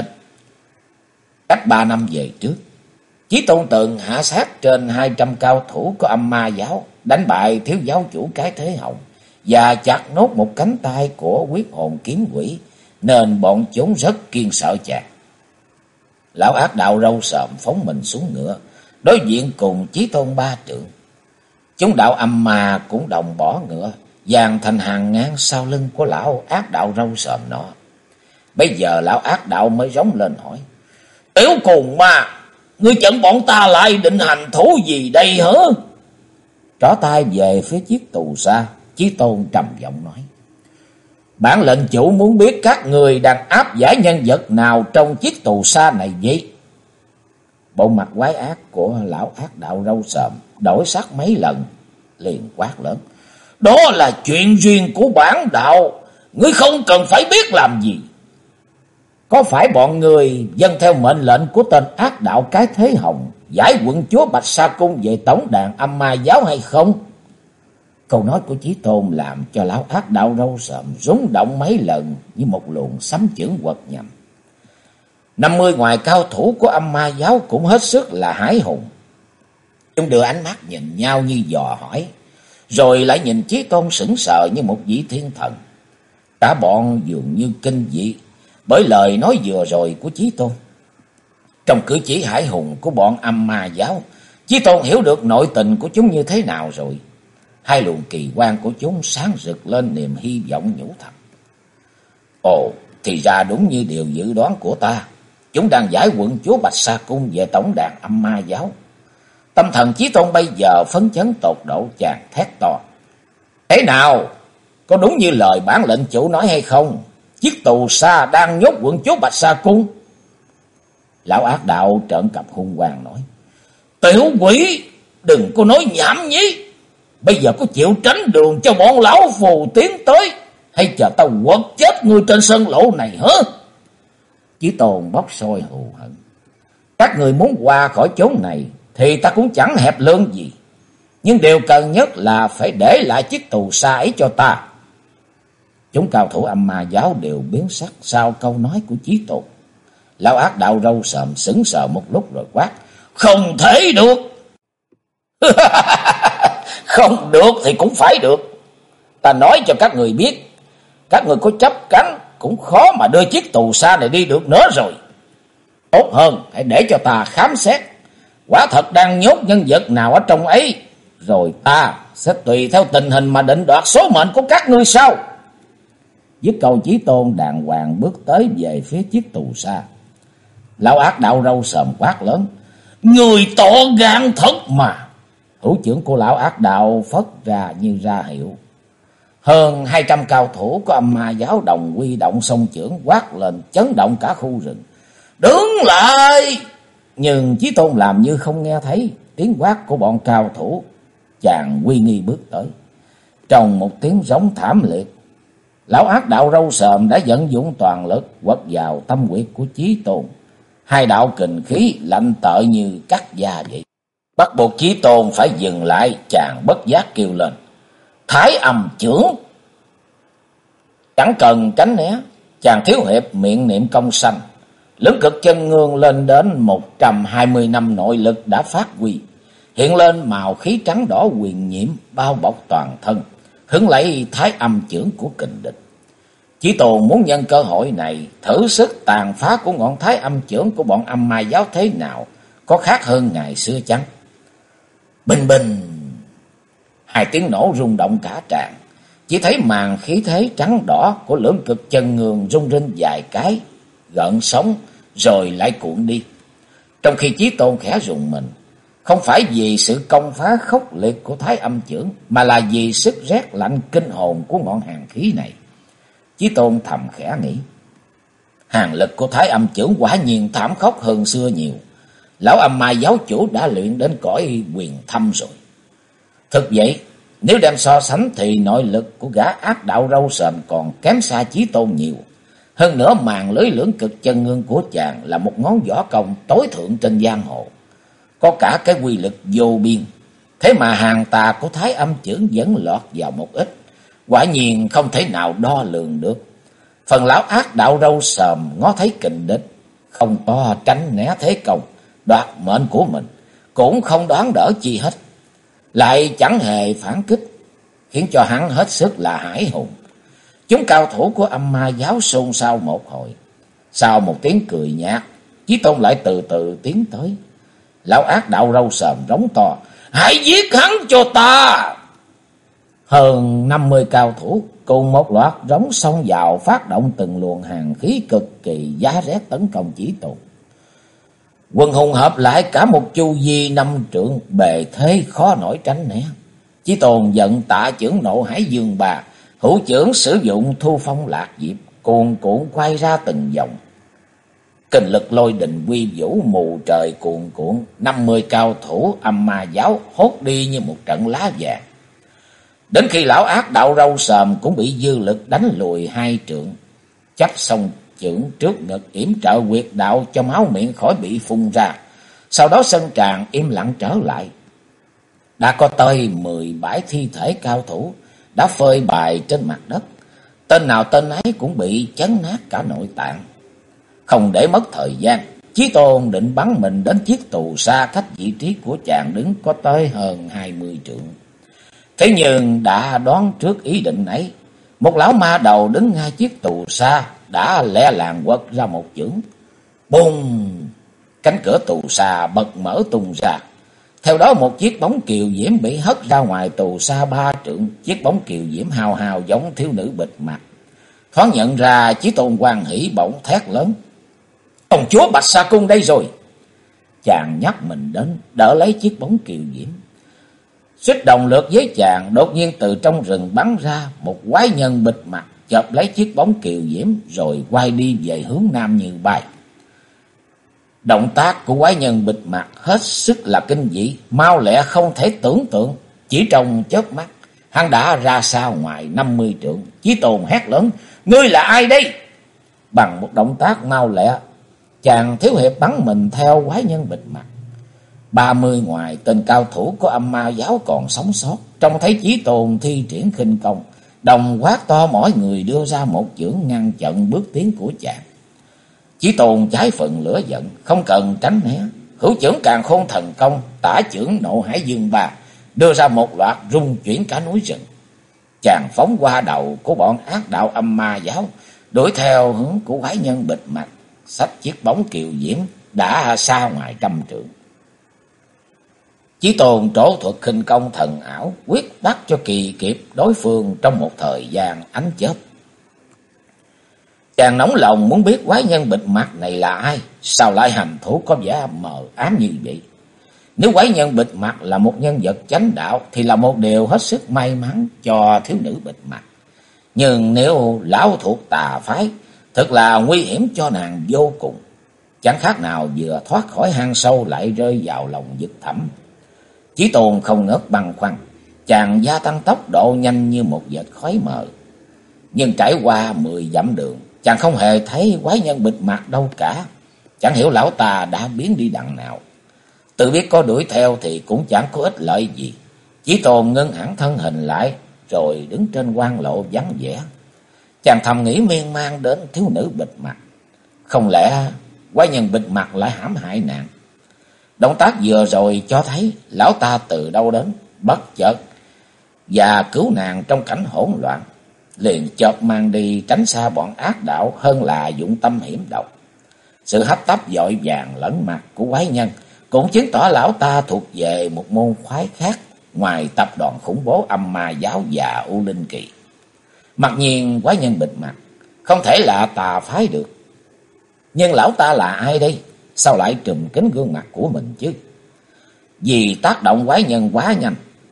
Cách 3 năm về trước, Chí Tôn từng hạ sát trên 200 cao thủ của âm ma giáo, đánh bại thiếu giáo chủ Cái Thế Hồng và chặt nốt một cánh tay của Quyết Hồn Kiếm Quỷ, nên bọn chúng rất kiêng sợ chàng. Lão ác đạo râu sợm phóng mình xuống ngựa, đối diện cùng Chí Tôn 3 trượng. Chúng đạo âm ma cũng đồng bỏ ngựa, dàn thành hàng ngang sau lưng của lão ác đạo râu sợm nọ. Bây giờ lão ác đạo mới rống lên hỏi: tiểu cùng ma, ngươi chặn bọn ta lại định hành thú gì đây hả? Trỏ tay về phía chiếc tù sa, Chí Tôn trầm giọng nói: bản lệnh chủ muốn biết các người đang áp giải nhân vật nào trong chiếc tù sa này vậy? Bộ mặt quái ác của lão ác đạo râu sợm đổi sắc mấy lần, liền quát lớn: đó là chuyện riêng của bản đạo, ngươi không cần phải biết làm gì. Có phải bọn người dâng theo mệnh lệnh của tên ác đạo Cái Thế Hồng giải quận chúa Bạch Sa Cung về tổng đàn âm ma giáo hay không? Câu nói của Chí Tôn làm cho lão ác đạo râu sợm rúng động mấy lần như một luồng sấm chưởng quật nhằm. 50 ngoài cao thủ của âm ma giáo cũng hết sức là hãi hùng. Chúng đưa ánh mắt nhìn nhau như dò hỏi, rồi lại nhìn Chí Tôn sững sờ như một vị thiên thần. Cả bọn dường như kinh dị bởi lời nói vừa rồi của Chí Tôn. Trong cử chỉ hãi hùng của bọn âm ma giáo, Chí Tôn hiểu được nội tình của chúng như thế nào rồi. Hai luồng kỳ quan của chúng sáng rực lên niềm hy vọng nhủ thầm: ồ, thì ra đúng như điều dự đoán của ta, chúng đang giải quận chúa Bạch Sa Cung về tổng đàn âm ma giáo. Tâm thần Chí Tôn bây giờ phấn chấn tột độ, chàng thét to: thế nào, có đúng như lời bản lệnh chủ nói hay không? Chiếc tù sa đang nhốt quận chúa Bạch Sa Cung. Lão ác đạo trợn cặp hung quang nói: tiểu quỷ, đừng có nói nhảm nhí. Bây giờ có chịu tránh đường cho bọn lão phù tiến tới, hay chờ tao quật chết ngươi trên sân lộ này hả? Chí Tôn bốc sôi hù hận: các người muốn qua khỏi chốn này thì ta cũng chẳng hẹp lương gì, nhưng điều cần nhất là phải để lại chiếc tù sa ấy cho ta. Chúng cao thủ âm ma giáo đều biến sắc sau câu nói của Chí Tôn. Lão ác đạo râu sợm sững sờ một lúc rồi quát: không thể được! Không được thì cũng phải được. Ta nói cho các người biết, các người có chấp cánh cũng khó mà đưa chiếc tù sa này đi được nữa rồi. Tốt hơn hãy để cho ta khám xét, quả thật đang nhốt nhân vật nào ở trong ấy, rồi ta sẽ tùy theo tình hình mà định đoạt số mệnh của các ngươi sau. Dứt câu, Chí Tôn đàng hoàng bước tới về phía chiếc tù sa. Lão ác đạo râu sờm quát lớn: người to gan thật mà, Hữu chưởng của lão ác đạo phất ra như ra hiệu. Hơn 200 cao thủ của âm ma giáo đồng quy động song chưởng quát lên chấn động cả khu rừng. Đứng lại! Nhưng Chí Tôn làm như không nghe thấy tiếng quát của bọn cao thủ. Chàng uy nghi bước tới. Trong một tiếng rống thảm liệt, lão ác đạo râu sờm đã vận dụng toàn lực quất vào tâm huyệt của Chí Tôn. Hai đạo kình khí lạnh tợi như cắt da vậy. Bắt buộc Chí Tôn phải dừng lại, chàng bất giác kêu lên. Thái Âm chưởng! Chẳng cần tránh né, chàng thiếu hiệp miệng niệm công sanh. Lưỡng cực chân ngương lên đến 120 năm nội lực đã phát huy, hiện lên màu khí trắng đỏ huyền nhiễm bao bọc toàn thân, hứng lấy Thái Âm chưởng của kình địch. Chí Tôn muốn nhân cơ hội này thử sức tàn phá của ngọn Thái Âm chưởng của bọn âm ma giáo thế nào, có khác hơn ngày xưa chăng? Bình bình! Hai tiếng nổ rung động cả tràng. Chỉ thấy màn khí thế trắng đỏ của lưỡng cực chân ngương rung rinh vài cái, gợn sóng rồi lại cuộn đi. Trong khi Chí Tôn khẽ rùng mình, không phải vì sự công phá khốc liệt của Thái Âm chưởng, mà là vì sức rét lạnh kinh hồn của ngọn hàn khí này. Chí Tôn thầm khẽ nghĩ, hàn lực của Thái Âm chưởng quả nhiên thảm khốc hơn xưa nhiều. Lão âm ma giáo chủ đã luyện đến cõi quyền thâm rồi. Thực vậy, nếu đem so sánh thì nội lực của gã ác đạo râu sờm còn kém xa Chí Tôn nhiều. Hơn nữa màn lưới lưỡng cực chân ngương của chàng là một ngón võ công tối thượng trên giang hồ, có cả cái quy lực vô biên. Thế mà hàng tà của Thái Âm chưởng vẫn lọt vào một ít, quả nhiên không thể nào đo lường được. Phần lão ác đạo râu sờm ngó thấy kình địch, không to tránh né thế công đoạt mệnh của mình, cũng không đoán đỡ chi hết, lại chẳng hề phản kích, khiến cho hắn hết sức là hãi hùng. Chúng cao thủ của âm ma giáo xôn xao một hồi. Sau một tiếng cười nhạt, Chí Tôn lại từ từ tiến tới. Lão ác đạo râu sờm rống to, hãy giết hắn cho ta! Hơn 50 cao thủ cùng một loạt rống xông vào, phát động từng luồng hàn khí cực kỳ giá rét tấn công Chí Tôn. Quân hùng hợp lại cả một chu vi 5 trượng, bề thế khó nổi tránh né. Chí Tôn giận tạ chưởng nộ hải dương bà, hữu chưởng sử dụng thu phong lạc diệp, cuồn cuộn quay ra từng vòng. Kình lực lôi đình quy vũ mù trời cuồn cuộn, 50 cao thủ âm ma giáo hốt đi như một trận lá vàng. Đến khi lão ác đạo râu sờm cũng bị dư lực đánh lùi 2 trượng, chắp xong chưởng trước ngực yểm trợ huyệt đạo cho máu miệng khỏi bị phun ra. Sau đó sân tràng im lặng trở lại. Đã có tới 17 thi thể cao thủ đã phơi bày trên mặt đất, tên nào tên ấy cũng bị chấn nát cả nội tạng. Không để mất thời gian, Chí Tôn định bắn mình đến chiếc tù xa cách vị trí của chàng đứng có tới hơn 20 trượng. Thế nhưng đã đoán trước ý định ấy, một lão ma đầu đứng ngay chiếc tù xa đã lẹ làng quật ra một chưởng. Bùng! Cánh cửa tù xa bật mở tung ra. Theo đó một chiếc bóng kiều diễm bị hất ra ngoài tù xa 3 trượng. Chiếc bóng kiều diễm hào hào giống thiếu nữ bịt mặt. Thoáng nhận ra Chí Tôn hoan hỉ bỗng thét lớn, công chúa Bạch Sa Cung đây rồi! Chàng nhắc mình đến đỡ lấy chiếc bóng kiều diễm. Suýt đồng lượt với chàng, đột nhiên từ trong rừng bắn ra một quái nhân bịt mặt, chộp lấy chiếc bóng kiều diễm rồi quay đi về hướng nam như bay. Động tác của quái nhân bịt mặt hết sức là kinh dị, mau lẹ không thể tưởng tượng. Chỉ trong chớp mắt, hắn đã ra xa ngoài 50 trượng. Chí Tôn hét lớn, ngươi là ai đây? Bằng một động tác mau lẹ, chàng thiếu hiệp bắn mình theo quái nhân bịt mặt. 30 ngoài tên cao thủ của âm ma giáo còn sống sót, trông thấy Chí Tôn thi triển khinh công, đồng quát to mỗi người đưa ra một chưởng ngăn chặn bước tiến của chàng. Chí Tôn trái phần lửa giận, không cần tránh né, hữu chưởng càn khôn thần công, tả chưởng nộ hải dương bà, đưa ra một loạt rung chuyển cả núi rừng. Chàng phóng qua đầu của bọn ác đạo âm ma giáo, đuổi theo hướng của quái nhân bịt mặt, xách chiếc bóng kiều diễm đã xa ngoài 100 trượng. Chí Tôn trổ thuật khinh công thần ảo, quyết bắt cho kỳ kịp đối phương trong một thời gian ánh chớp. Chàng nóng lòng muốn biết quái nhân bịt mặt này là ai, sao lại hành thủ có vẻ mờ ám như vậy. Nếu quái nhân bịt mặt là một nhân vật chánh đạo thì là một điều hết sức may mắn cho thiếu nữ bịt mặt. Nhưng nếu lão thuộc tà phái, thật là nguy hiểm cho nàng vô cùng. Chẳng khác nào vừa thoát khỏi hang sâu lại rơi vào lòng vực thẳm. Chí Tôn không ngớt băn khoăn, chàng gia tăng tốc độ nhanh như một vệt khói mờ. Nhưng trải qua 10 dặm đường, chàng không hề thấy quái nhân bịt mặt đâu cả. Chẳng hiểu lão ta đã biến đi đằng nào. Tự biết có đuổi theo thì cũng chẳng có ích lợi gì. Chí Tôn ngưng hẳn thân hình lại, rồi đứng trên quan lộ vắng vẻ. Chàng thầm nghĩ miên man đến thiếu nữ bịt mặt. Không lẽ quái nhân bịt mặt lại hãm hại nàng? Động tác vừa rồi cho thấy lão ta từ đâu đến, bất chợt và cứu nàng trong cảnh hỗn loạn, liền chợt mang đi tránh xa bọn ác đạo hơn là dụng tâm hiểm độc. Sự hấp tấp vội vàng lẫn mặt của quái nhân cũng chứng tỏ lão ta thuộc về một môn phái khác ngoài tập đoàn khủng bố Âm Ma Giáo và U Linh Kỳ. Mặc nhiên quái nhân bịt mặt không thể là tà phái được. Nhưng lão ta là ai đây? Sao lại trùm kín gương mặt của mình chứ? Vì tác động quái nhân quá nhanh,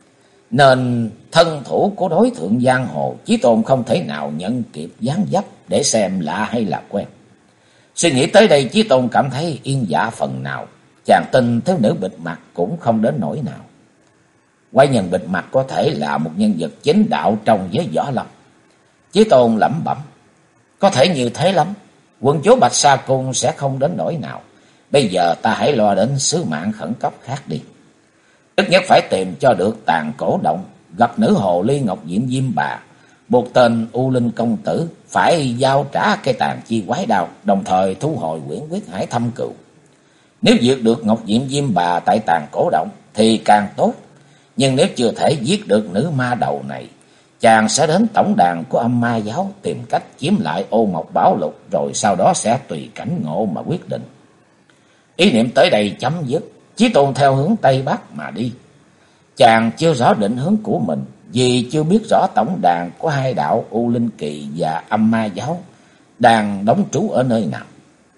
nên thân thủ của đối thượng giang hồ Chí Tôn không thể nào nhận kịp dáng dấp để xem lạ hay là quen. Suy nghĩ tới đây, Chí Tôn cảm thấy yên dạ phần nào. Chàng tin thiếu nữ bịt mặt cũng không đến nỗi nào. Quái nhân bịt mặt có thể là một nhân vật chính đạo trong giới võ lâm. Chí Tôn lẩm bẩm, có thể như thế lắm, quận chúa Bạch Sa Cung sẽ không đến nỗi nào. Bây giờ ta hãy lo đến sứ mạng khẩn cấp khác đi. Ít nhất phải tìm cho được Tàn Cổ Động, gặp nữ hồ ly Ngọc Diệm Diêm Bà, buộc tên U Linh công tử phải giao trả cây tàn chi quái đao, đồng thời thu hồi quyển quyết hải thâm cừu. Nếu diệt được Ngọc Diệm Diêm Bà tại Tàn Cổ Động thì càng tốt. Nhưng nếu chưa thể giết được nữ ma đầu này, chàng sẽ đến tổng đàn của Âm Ma Giáo tìm cách chiếm lại Ô Mộc Bảo Lục, rồi sau đó sẽ tùy cảnh ngộ mà quyết định. Ý niệm tới đây chấm dứt, Chí Tôn theo hướng Tây Bắc mà đi. Chàng chưa rõ định hướng của mình, vì chưa biết rõ tổng đàn của hai đạo U Linh Kỳ và Âm Ma Giáo đang đóng trú ở nơi nào.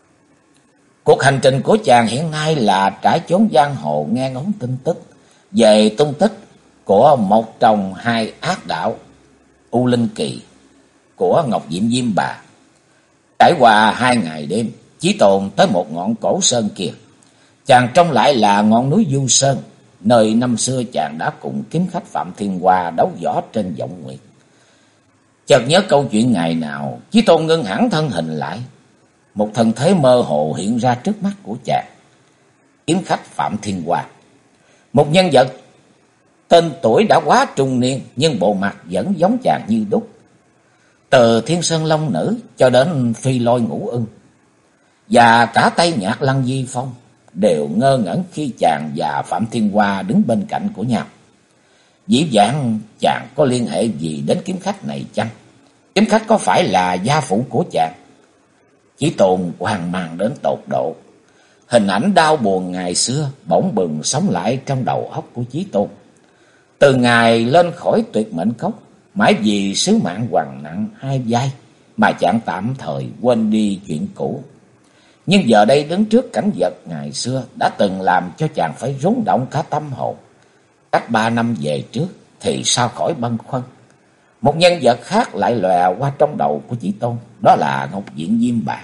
Cuộc hành trình của chàng hiện nay là trải chốn giang hồ nghe ngóng tin tức về tung tích của một trong hai ác đạo U Linh Kỳ của Ngọc Diệm Diêm Bà. Trải qua 2 ngày đêm, Chí Tôn tới một ngọn cổ sơn kia. Chàng trông lại là ngọn núi Du Sơn, nơi năm xưa chàng đã cùng kiếm khách Phạm Thiên Hoa đấu võ trên vọng nguyệt. Chợt nhớ câu chuyện ngày nào, Chí Tôn ngưng hẳn thân hình lại. Một thân thế mơ hồ hiện ra trước mắt của chàng. Kiếm khách Phạm Thiên Hoa, một nhân vật tên tuổi đã quá trung niên, nhưng bộ mặt vẫn giống chàng như đúc. Từ Thiên Sơn Long Nữ cho đến Phi Lôi Ngũ Ưng và cả Tây Nhạc Lăng Di Phong đều ngơ ngẩn khi chàng và Phạm Thiên Hoa đứng bên cạnh của nhau. Dĩ vãng chàng có liên hệ gì đến kiếm khách này chăng? Kiếm khách có phải là gia phụ của chàng? Chí Tôn hoang mang đến tột độ. Hình ảnh đau buồn ngày xưa bỗng bừng sống lại trong đầu óc của Chí Tôn. Từ ngày lên khỏi Tuyệt Mệnh Cốc, mãi vì sứ mạng hoằng nặng 2 vai mà chàng tạm thời quên đi chuyện cũ. Nhưng giờ đây đứng trước cảnh vật ngày xưa đã từng làm cho chàng phải rung động cả tâm hồn. Cách 3 năm về trước thì sao khỏi băn khoăn. Một nhân vật khác lại lòe qua trong đầu của Chí Tôn, đó là Ngọc Diệm Diêm Bà.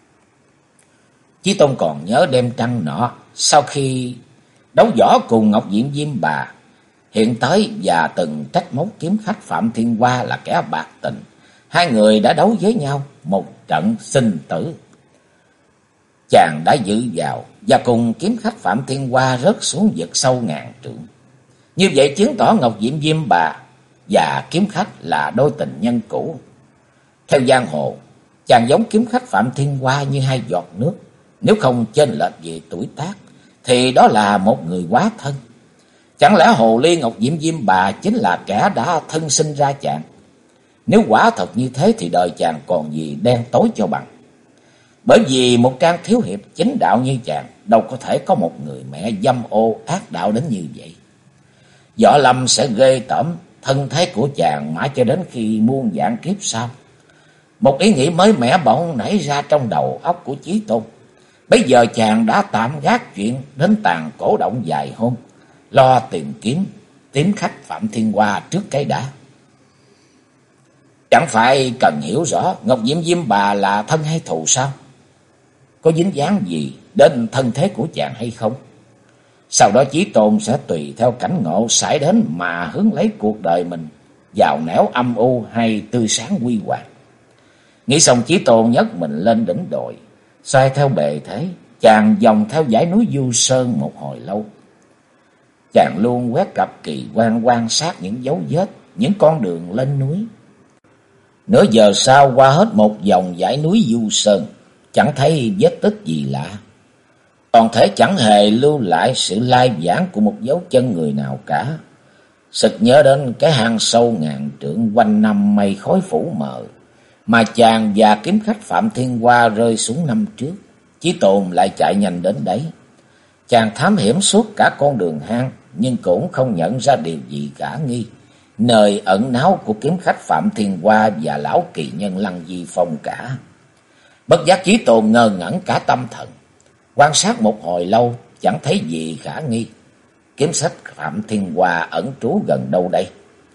Chí Tôn còn nhớ đêm trăng nọ, sau khi đấu võ cùng Ngọc Diệm Diêm Bà, hiện tới và từng trách móc kiếm khách Phạm Thiên Hoa là kẻ bạc tình. Hai người đã đấu với nhau một trận sinh tử. Chàng đã dự vào và cùng kiếm khách Phạm Thiên Hoa rớt xuống vực sâu ngàn trượng. Như vậy chứng tỏ Ngọc Diệm Diêm Bà và kiếm khách là đôi tình nhân cũ. Theo giang hồ, chàng giống kiếm khách Phạm Thiên Hoa như 2 giọt nước. Nếu không chênh lệch về tuổi tác thì đó là một người quá thân. Chẳng lẽ hồ ly Ngọc Diệm Diêm Bà chính là kẻ đã thân sinh ra chàng? Nếu quả thật như thế thì đời chàng còn gì đen tối cho bằng. Bởi vì một trang thiếu hiệp chính đạo như chàng đâu có thể có một người mẹ dâm ô ác đạo đến như vậy. Võ lâm sẽ ghê tởm thân thế của chàng mãi cho đến khi muôn vạn kiếp sau. Một ý nghĩ mới mẻ bỗng nảy ra trong đầu óc của Chí Tôn. Bây giờ chàng đã tạm gác chuyện đến tàn cổ động vài hôm, lo tìm kiếm khách Phạm Thiên Hoa trước cái đã. Chẳng phải cần hiểu rõ Ngọc Diễm Diêm Bà là thân hay thù sao? Có dính dáng gì đến thân thế của chàng hay không? Sau đó Chí Tôn sẽ tùy theo cảnh ngộ sải đến mà hướng lấy cuộc đời mình vào nẻo âm u hay tươi sáng huy hoàng. Nghĩ xong Chí Tôn nhấc mình lên đỉnh đồi, xoay theo bề thế, chàng vòng theo dãy núi Du Sơn một hồi lâu. Chàng luôn quét cặp kỳ quan sát những dấu vết, những con đường lên núi. Nửa giờ sau qua hết một vòng dãy núi Du Sơn, chẳng thấy vết tích gì lạ. Toàn thể chẳng hề lưu lại sự lai vãng của một dấu chân người nào cả. Sực nhớ đến cái hang sâu ngàn trượng quanh năm mây khói phủ mờ, mà chàng và kiếm khách Phạm Thiên Hoa rơi xuống năm trước. Chí Tôn lại chạy nhanh đến đấy. Chàng thám hiểm suốt cả con đường hang, nhưng cũng không nhận ra điều gì khả nghi nơi ẩn náu của kiếm khách Phạm Thiên Hoa và lão kỳ nhân Lăng Di Phong cả. Bất giác Chí Tôn ngơ ngẩn cả tâm thần, quan sát một hồi lâu chẳng thấy gì khả nghi. Kiếm khách Phạm Thiên Hoa ẩn trú gần đâu đây?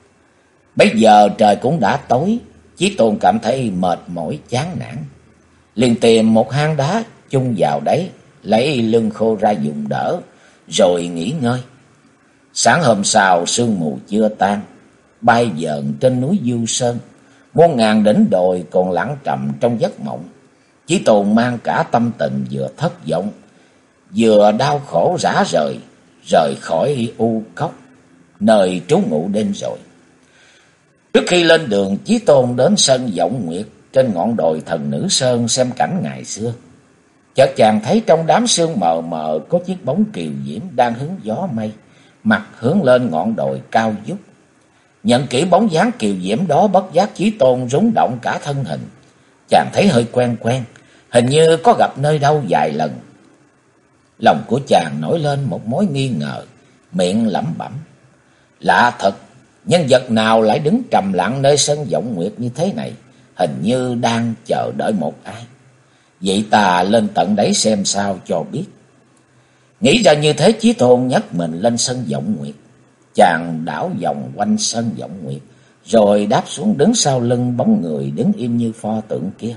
Bây giờ trời cũng đã tối, Chí Tôn cảm thấy mệt mỏi chán nản, liền tìm một hang đá chung vào đấy, lấy lưng khô ra dùng đỡ, rồi nghỉ ngơi. Sáng hôm sau sương mù chưa tan, bay vờn trên núi Du Sơn, muôn ngàn đỉnh đồi còn lặng trầm trong giấc mộng. Chí Tôn mang cả tâm tình vừa thất vọng, vừa đau khổ rã rời khỏi u cốc, nơi trú ngụ đêm rồi. Trước khi lên đường, Chí Tôn đến sân Vọng Nguyệt trên ngọn đồi Thần Nữ Sơn xem cảnh ngày xưa. Chợt chàng thấy trong đám sương mờ mờ có chiếc bóng kiều diễm đang hứng gió mây, mặt hướng lên ngọn đồi cao vút. Nhận kỹ bóng dáng kiều diễm đó, bất giác Chí Tôn rúng động cả thân hình. Chàng thấy hơi quen, hình như có gặp nơi đâu vài lần. Lòng của chàng nổi lên một mối nghi ngờ, miệng lẩm bẩm: lạ thật, nhân vật nào lại đứng trầm lặng nơi sân Vọng Nguyệt như thế này, hình như đang chờ đợi một ai. Vậy ta lên tận đấy xem sao cho biết. Nghĩ ra như thế, Chí Tôn nhấc mình lên sân Vọng Nguyệt. Chàng đảo vòng quanh sân Vọng Nguyệt, rồi đáp xuống đứng sau lưng bóng người đứng im như pho tượng kia.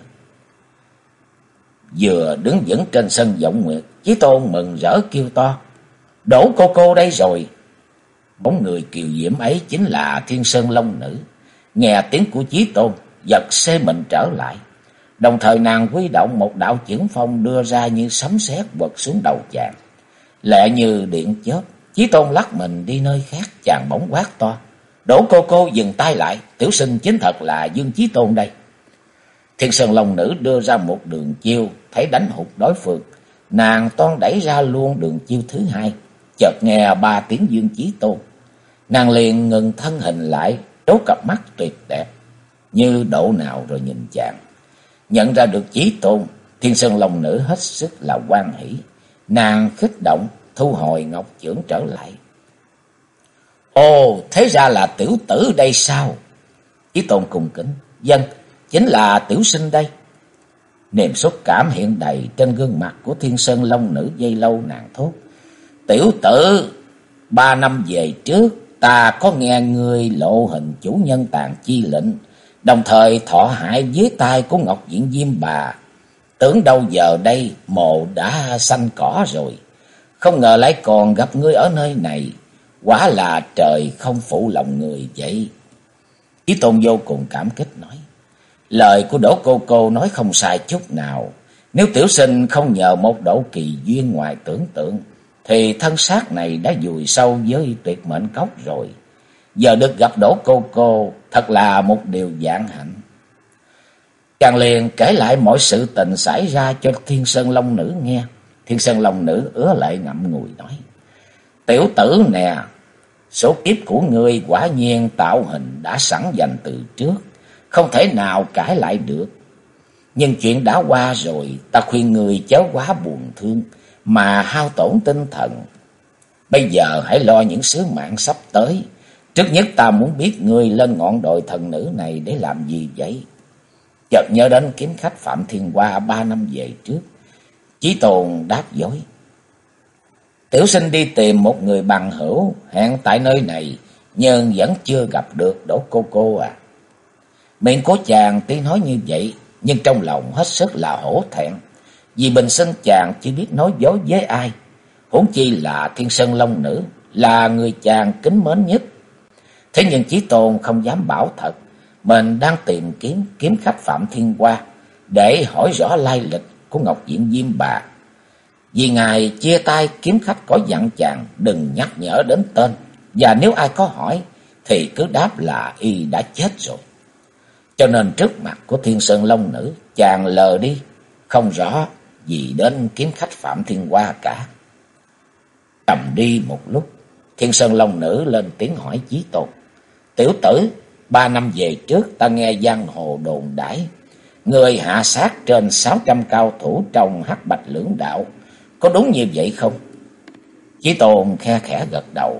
Vừa đứng vững trên sân Vọng Nguyệt, Chí Tôn mừng rỡ kêu to: Đỗ cô đây rồi! Bóng người kiều diễm ấy chính là Thiên Sơn Long Nữ. Nghe tiếng của Chí Tôn, giật xê mình trở lại. Đồng thời nàng huy động một đạo chưởng phong đưa ra như sấm sét quật xuống đầu chàng. Lẹ như điện chớp, Chí Tôn lắc mình đi nơi khác. Chàng bỗng quát to: Đỗ cô dừng tay lại, tiểu sinh chính thật là Dương Chí Tôn đây. Thiên Sơn Long Nữ đưa ra một đường chiêu, thấy đánh hụt đối phương, nàng toan đẩy ra luôn đường chiêu thứ hai. Chợt nghe 3 tiếng Dương Chí Tôn, nàng liền ngừng thân hình lại, đố cặp mắt tuyệt đẹp như độ nào rồi nhìn chàng. Nhận ra được Chí Tôn, Thiên Sơn Long Nữ hết sức là hoan hỉ. Nàng kích động thu hồi ngọc chưởng trở lại. Ồ, thế ra là tiểu tử đây sao? Chí Tôn cung kính: Dân, chính là tiểu sinh đây. Niềm xúc cảm hiện đầy trên gương mặt của Thiên Sơn Long Nữ, giây lâu nàng thốt: Tiểu tử, 3 năm về trước, ta có nghe ngươi lộ hình chủ nhân Tàn Chi lệnh, đồng thời thọ hại dưới tay của Ngọc Diện Diêm Bà. Tưởng đâu giờ đây mồ đã xanh cỏ rồi, không ngờ lại còn gặp ngươi ở nơi này. Quả là trời không phụ lòng người vậy. Chí Tôn vô cùng cảm kích nói: Lời của Đỗ cô nói không sai chút nào. Nếu tiểu sinh không nhờ một độ kỳ duyên ngoài tưởng tượng, thì thân xác này đã vùi sâu với tuyệt mệnh cốc rồi. Giờ được gặp Đỗ cô thật là một điều vạn hạnh. Chàng liền kể lại mọi sự tình xảy ra cho Thiên Sơn Long Nữ nghe. Thiên Sơn Long Nữ ứa lệ ngậm ngùi nói: Tiểu tử nè, số kiếp của ngươi quả nhiên tạo hình đã sẵn dành từ trước, không thể nào cãi lại được. Nhưng chuyện đã qua rồi, ta khuyên ngươi chớ quá buồn thương mà hao tổn tinh thần. Bây giờ hãy lo những sứ mạng sắp tới. Trước nhất ta muốn biết ngươi lên ngọn đồi thần nữ này để làm gì vậy? Chợt nhớ đến kiếm khách Phạm Thiên Hoa 3 năm về trước, Chí Tôn đáp dối: Tiểu sinh đi tìm một người bằng hữu, hẹn tại nơi này, nhưng vẫn chưa gặp được Đỗ cô à. Miệng của chàng tuy nói như vậy, nhưng trong lòng hết sức là hổ thẹn, vì bình sinh chàng chỉ biết nói dối với ai, huống chi là Thiên Sơn Long Nữ, là người chàng kính mến nhất. Thế nhưng Chí Tôn không dám bảo thật, mình đang tìm kiếm kiếm khách Phạm Thiên Hoa, để hỏi rõ lai lịch của Ngọc Diện Diêm Bà. Vì ngài chia tay kiếm khách có dặn chàng đừng nhắc nhở đến tên, và nếu ai có hỏi thì cứ đáp là y đã chết rồi. Cho nên trước mặt của Thiên Sơn Long Nữ, chàng lờ đi, không rõ gì đến kiếm khách Phạm Thiên Hoa cả. Trầm đi một lúc, Thiên Sơn Long Nữ lên tiếng hỏi Chí Tôn: Tiểu tử, 3 năm về trước ta nghe giang hồ đồn đãi, người hạ sát trên 600 cao thủ trong Hắc Bạch Lưỡng Đạo, có đúng như vậy không? Chí Tôn khe khẽ gật đầu: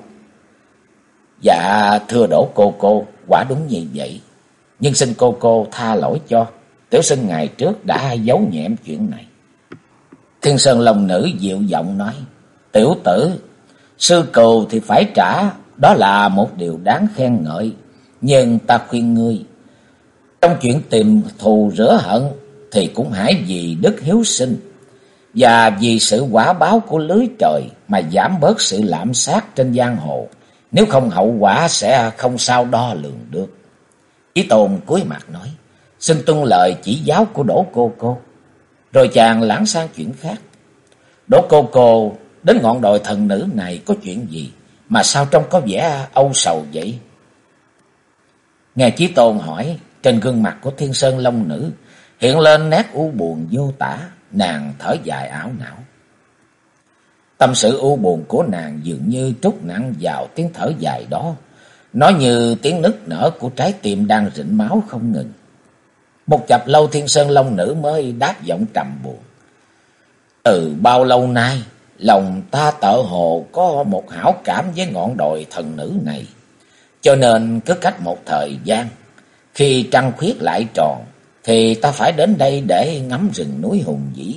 Dạ thưa Đỗ cô, quả đúng như vậy. Nhưng xin cô tha lỗi cho, tiểu sinh ngày trước đã giấu nhẹm chuyện này. Thiên Sơn Long Nữ dịu giọng nói: Tiểu tử, sư cừu thì phải trả, đó là một điều đáng khen ngợi. Nhưng ta khuyên ngươi, trong chuyện tìm thù rửa hận thì cũng hãy vì đức hiếu sinh và vì sự quả báo của lưới trời mà giảm bớt sự lạm sát trên giang hồ, nếu không hậu quả sẽ không sao đo lường được. Chí Tôn cúi mặt nói: Xin tuân lời chỉ giáo của Đỗ cô. Rồi chàng lãng sang chuyện khác: Đỗ cô đến ngọn đồi thần nữ này có chuyện gì mà sao trông có vẻ âu sầu vậy? Nghe Chí Tôn hỏi, trên gương mặt của Thiên Sơn Long Nữ hiện lên nét u buồn vô tả, nàng thở dài ảo não. Tâm sự u buồn của nàng dường như trút nặng vào tiếng thở dài đó, nó như tiếng nức nở của trái tim đang rịn máu không ngừng. Một chập lâu Thiên Sơn Long Nữ mới đáp giọng trầm buồn: Từ bao lâu nay, lòng ta tựa hồ có một hảo cảm với ngọn đồi thần nữ này, cho nên cứ cách một thời gian, khi trăng khuyết lại tròn, thì ta phải đến đây để ngắm rừng núi hùng vĩ.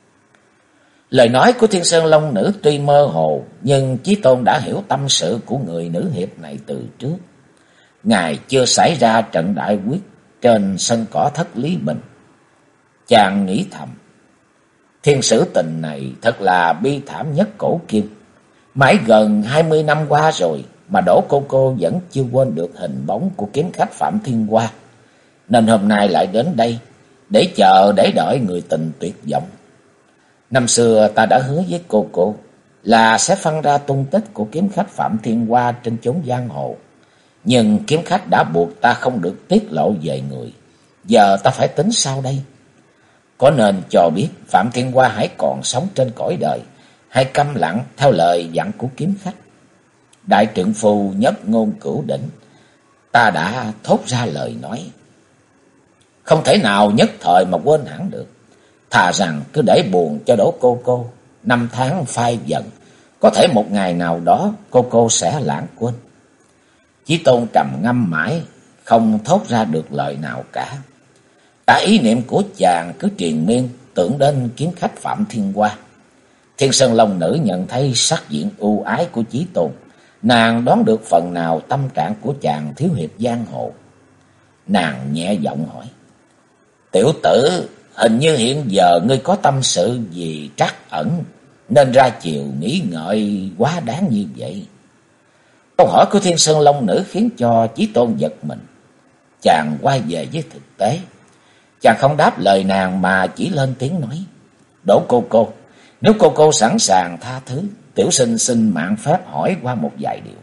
Lời nói của Thiên Sơn Long Nữ tuy mơ hồ, nhưng Chí Tôn đã hiểu tâm sự của người nữ hiệp này từ trước. Ngày chưa xảy ra trận đại quyết trên sân cỏ Thất Lý Bình, chàng nghĩ thầm: Thiên sử tình này thật là bi thảm nhất cổ kim. Mãi gần 20 năm qua rồi mà Đỗ cô vẫn chưa quên được hình bóng của kiếm khách Phạm Thiên Hoa, nên hôm nay lại đến đây để chờ để đợi người tình tuyệt vọng. Năm xưa ta đã hứa với cô là sẽ phân ra tung tích của kiếm khách Phạm Thiên Hoa trên chốn giang hồ, nhưng kiếm khách đã buộc ta không được tiết lộ về người. Giờ ta phải tính sao đây? Có nên cho biết Phạm Thiên Hoa hãy còn sống trên cõi đời, hay câm lặng theo lời dặn của kiếm khách? Đại trượng phu nhất ngôn cửu đỉnh, ta đã thốt ra lời nói, không thể nào nhất thời mà quên hẳn được. Thà rằng cứ để buồn cho Đỗ cô, năm tháng phai dần, có thể một ngày nào đó cô sẽ lãng quên. Chí Tôn trầm ngâm mãi, không thốt ra được lời nào cả. Cả ý niệm của chàng cứ triền miên tưởng đến kiếm khách Phạm Thiên Hoa. Thiên Sơn Long Nữ nhận thấy sắc diện ưu ái của Chí Tôn, nàng đoán được phần nào tâm trạng của chàng thiếu hiệp giang hồ. Nàng nhẹ giọng hỏi: Tiểu tử, hình như hiện giờ ngươi có tâm sự gì trắc ẩn, nên ra chiều nghĩ ngợi quá đáng như vậy. Câu hỏi của Thiên Sơn Long Nữ khiến cho Chí Tôn giật mình. Chàng quay về với thực tế. Chàng không đáp lời nàng mà chỉ lên tiếng nói: Đỗ cô, nếu cô sẵn sàng tha thứ, tiểu sinh xin mạn phép hỏi qua một vài điều.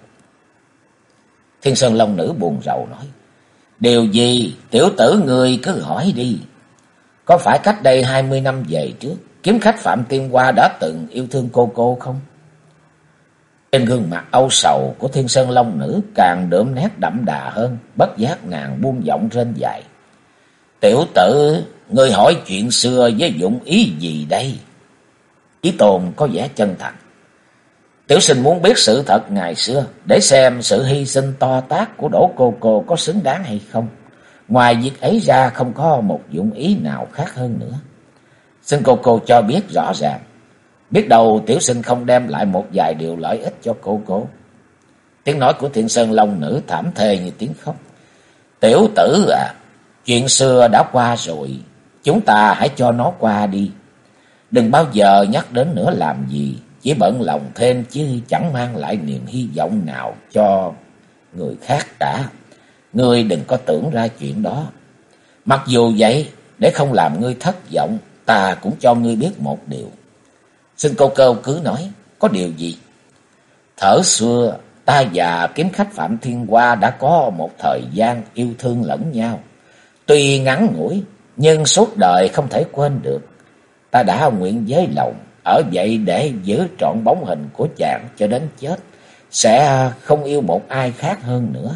Thiên Sơn Long Nữ buồn rầu nói: Điều gì, tiểu tử ngươi cứ hỏi đi. Có phải cách đây 20 năm về trước, kiếm khách Phạm Thiên Hoa đã từng yêu thương cô không? Trên gương mặt âu sầu của Thiên Sơn Long Nữ càng đượm nét đậm đà hơn, bất giác nàng buông giọng rên dài: Tiểu tử, ngươi hỏi chuyện xưa với dụng ý gì đây? Chí Tôn có vẻ chân thành: Tiểu sinh muốn biết sự thật ngày xưa, để xem sự hy sinh to tát của Đỗ cô có xứng đáng hay không. Ngoài việc ấy ra không có một dụng ý nào khác hơn nữa. Xin cô cho biết rõ ràng. Biết đâu tiểu sinh không đem lại một vài điều lợi ích cho cô. Tiếng nói của Thiên Sơn Long Nữ thảm thê như tiếng khóc. Tiểu tử à, chuyện xưa đã qua rồi, chúng ta hãy cho nó qua đi. Đừng bao giờ nhắc đến nữa làm gì, chỉ bận lòng thêm chứ chẳng mang lại niềm hy vọng nào cho người khác cả. Ngươi đừng có tưởng ra chuyện đó. Mặc dù vậy, để không làm ngươi thất vọng, ta cũng cho ngươi biết một điều. Xin cô cứ nói, có điều gì? Thuở xưa, ta và kiếm khách Phạm Thiên Hoa đã có một thời gian yêu thương lẫn nhau. Tuy ngắn ngủi, nhưng suốt đời không thể quên được. Ta đã nguyện với lòng, ở vậy để giữ trọn bóng hình của chàng cho đến chết, sẽ không yêu một ai khác hơn nữa.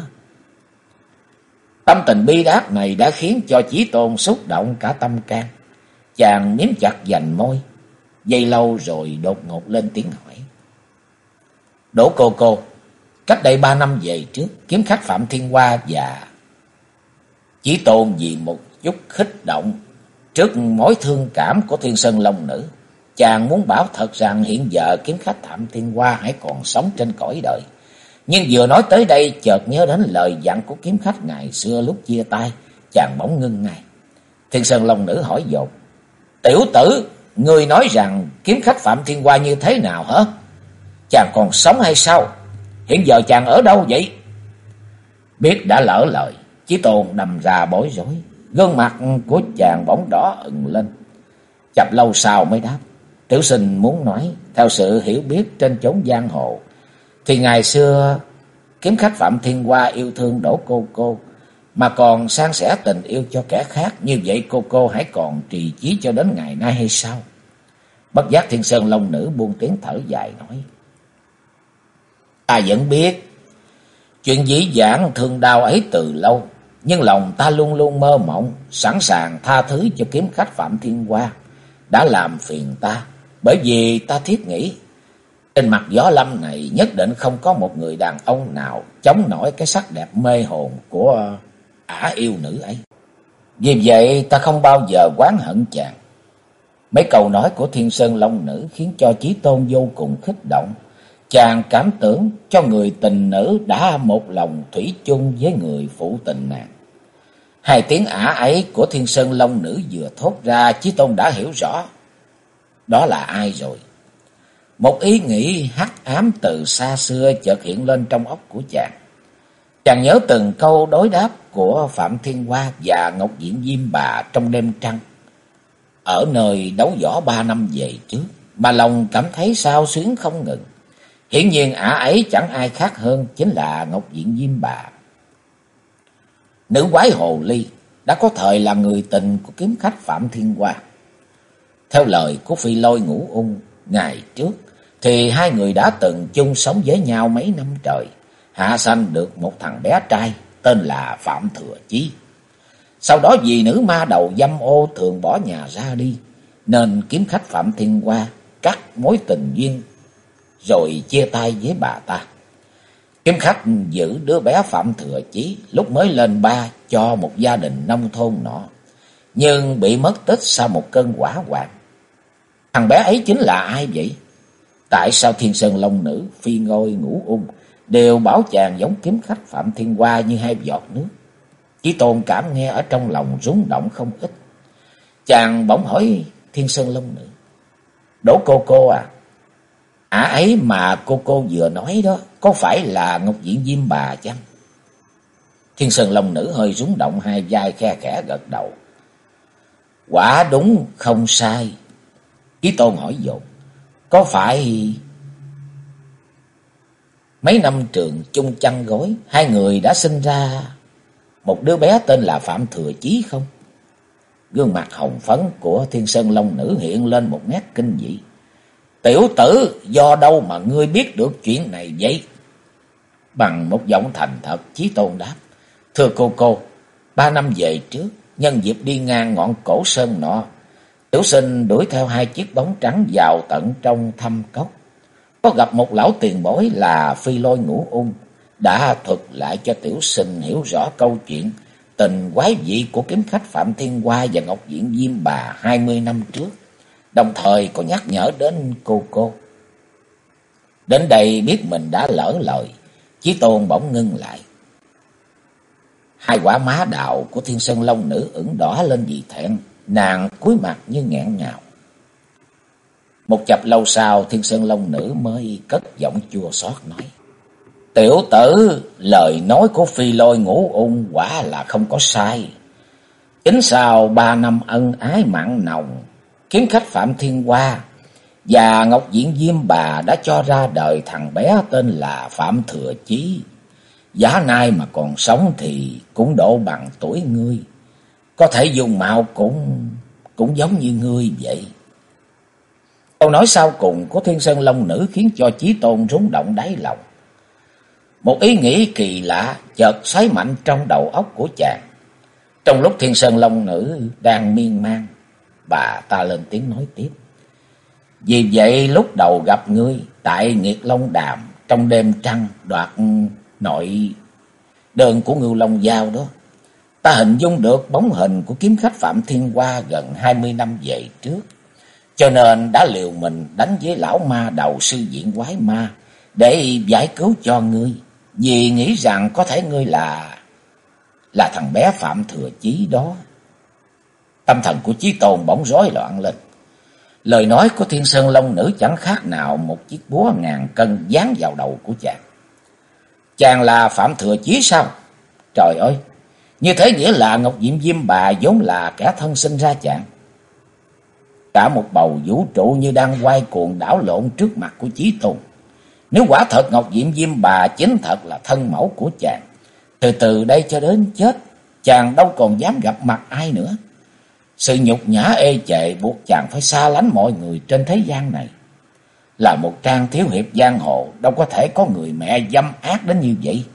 Tâm tình bi đát này đã khiến cho Chí Tôn xúc động cả tâm can. Chàng miếm chặt vành môi, giây lâu rồi đột ngột lên tiếng hỏi. Đỗ cô, cách đây 3 năm về trước, kiếm khách Phạm Thiên Hoa và Chí Tôn vì một chút khích động trước mối thương cảm của Thiên Sơn Long Nữ, chàng muốn bảo thật rằng hiện giờ kiếm khách Phạm Thiên Hoa hãy còn sống trên cõi đời. Nhưng vừa nói tới đây chợt nhớ đến lời dặn của kiếm khách ngày xưa lúc chia tay, chàng bỗng ngưng ngay. Thiên Sơn Long Nữ hỏi dồn. Tiểu tử, ngươi nói rằng kiếm khách Phạm Thiên Hoa như thế nào hả? Chàng còn sống hay sao? Hiện giờ chàng ở đâu vậy? Biết đã lỡ lời, Chí Tôn đâm ra bối rối. Gương mặt của chàng bỗng đỏ ửng lên. Chập lâu sau mới đáp. Tiểu sinh muốn nói, theo sự hiểu biết trên chốn giang hồ, thì ngày xưa kiếm khách Phạm Thiên Hoa yêu thương Đỗ cô, mà còn san sẻ tình yêu cho kẻ khác. Như vậy cô hãy còn trì chí cho đến ngày nay hay sao? Bất giác Thiên Sơn Long Nữ buông tiếng thở dài nói. Ta vẫn biết chuyện dĩ vãng thương đau ấy từ lâu, nhưng lòng ta luôn luôn mơ mộng, sẵn sàng tha thứ cho kiếm khách Phạm Thiên Hoa đã làm phiền ta. Bởi vì ta thiết nghĩ trên mặt gió lâm này nhất định không có một người đàn ông nào chống nổi cái sắc đẹp mê hồn của ả yêu nữ ấy. Vì vậy ta không bao giờ oán hận chàng. Mấy câu nói của Thiên Sơn Long Nữ khiến cho Chí Tôn vô cùng kích động. Chàng cảm tưởng cho người tình nữ đã một lòng thủy chung với người phụ tình nàng. Hai tiếng ả ấy của Thiên Sơn Long Nữ vừa thốt ra, Chí Tôn đã hiểu rõ đó là ai rồi. Một ý nghĩ hắc ám từ xa xưa chợt hiện lên trong óc của chàng. Chàng nhớ từng câu đối đáp của Phạm Thiên Hoa và Ngọc Diện Diêm Bà trong đêm trăng ở nơi đấu võ 3 năm về trước, mà lòng cảm thấy xao xuyến không ngừng. Hiển nhiên ả ấy chẳng ai khác hơn chính là Ngọc Diện Diêm Bà, nữ quái hồ ly đã có thời là người tình của kiếm khách Phạm Thiên Hoa. Theo lời của Phi Lôi Ngũ Ung ngày trước, thì hai người đã từng chung sống với nhau mấy năm trời, hạ sanh được một thằng bé trai tên là Phạm Thừa Chí. Sau đó vì nữ ma đầu dâm ô thường bỏ nhà ra đi, nên kiếm khách Phạm Thiên Hoa cắt mối tình duyên rồi chia tay với bà ta. Kiếm khách giữ đứa bé Phạm Thừa Chí lúc mới lên ba cho một gia đình nông thôn nọ, nhưng bị mất tích sau một cơn hỏa hoạn. Thằng bé ấy chính là ai vậy? Tại sao Thiên Sơn Long Nữ, Phi Ngôi, Ngũ Ung đều bảo chàng giống kiếm khách Phạm Thiên Hoa như hai giọt nước? Chí Tôn cảm nghe ở trong lòng rung động không ít. Chàng bỗng hỏi Thiên Sơn Long Nữ. Đỗ cô à, ả ấy mà cô vừa nói đó, có phải là Ngọc Diện Diêm Bà chăng? Thiên Sơn Long Nữ hơi rung động hai vai khe khẽ gật đầu. Quả đúng không sai. Chí Tôn hỏi dồn. Có phải mấy năm trường chung chăn gối, hai người đã sinh ra một đứa bé tên là Phạm Thừa Chí không? Gương mặt hồng phấn của Thiên Sơn Long Nữ hiện lên một nét kinh dị. Tiểu tử, do đâu mà ngươi biết được chuyện này vậy? Bằng một giọng thành thật, Chí Tôn đáp. Thưa cô, 3 năm về trước, nhân dịp đi ngang ngọn cổ sơn nọ, tiểu sinh đuổi theo hai chiếc bóng trắng vào tận trong thâm cốc. Có gặp một lão tiền bối là Phi Lôi Ngũ Ung, đã thuật lại cho tiểu sinh hiểu rõ câu chuyện tình quái dị của kiếm khách Phạm Thiên Hoa và Ngọc Diện Diêm Bà 20 năm trước. đồng thời có nhắc nhở đến cô. Đến đây biết mình đã lỡ lời, Chí Tôn bỗng ngưng lại. Hai quả má đào của Thiên Sơn Long Nữ ửng đỏ lên vì thẹn, nàng cúi mặt như nghẹn ngào. Một chập lâu sau, Thiên Sơn Long Nữ mới cất giọng chua xót nói: Tiểu tử, lời nói của Phi Lôi Ngũ Ung quả là không có sai. Chính sau 3 năm ân ái mặn nồng, kiếm khách Phạm Thiên Hoa và Ngọc Diện Diêm Bà đã cho ra đời thằng bé tên là Phạm Thừa Chí. Giá nay mà còn sống thì cũng độ bằng tuổi ngươi, có thể dùng mạo cũng giống như ngươi vậy. Câu nói sau cùng của Thiên Sơn Long Nữ khiến cho Chí Tôn rung động đáy lòng. Một ý nghĩ kỳ lạ chợt xoáy mạnh trong đầu óc của chàng. Trong lúc Thiên Sơn Long Nữ đang miên man, bà ta lên tiếng nói tiếp: Vì vậy lúc đầu gặp ngươi tại Nghiệt Long Đàm, trong đêm trăng đoạt nội đơn của Ngưu Long Giao đó, ta hình dung được bóng hình của kiếm khách Phạm Thiên Hoa gần 20 năm về trước, cho nên đã liều mình đánh với lão ma đầu sư diện quái ma để giải cứu cho ngươi, vì nghĩ rằng có thể ngươi là thằng bé Phạm Thừa Chí đó. Tâm thần của Chí Tôn bỗng rối loạn lên. Lời nói của Thiên Sơn Long Nữ chẳng khác nào một chiếc búa ngàn cân giáng vào đầu của chàng. Chàng là Phạm Thừa Chí sao? Trời ơi, như thế nghĩa là Ngọc Diệm Diêm Bà vốn là kẻ thân sinh ra chàng. Cả một bầu vũ trụ như đang quay cuồng đảo lộn trước mặt của Chí Tôn. Nếu quả thật Ngọc Diệm Diêm Bà chính thật là thân mẫu của chàng, từ đây cho đến chết, chàng đâu còn dám gặp mặt ai nữa. Sự nhục nhã ê chệ buộc chàng phải xa lánh mọi người trên thế gian này. Là một trang thiếu hiệp giang hồ, đâu có thể có người mẹ dâm ác đến như vậy.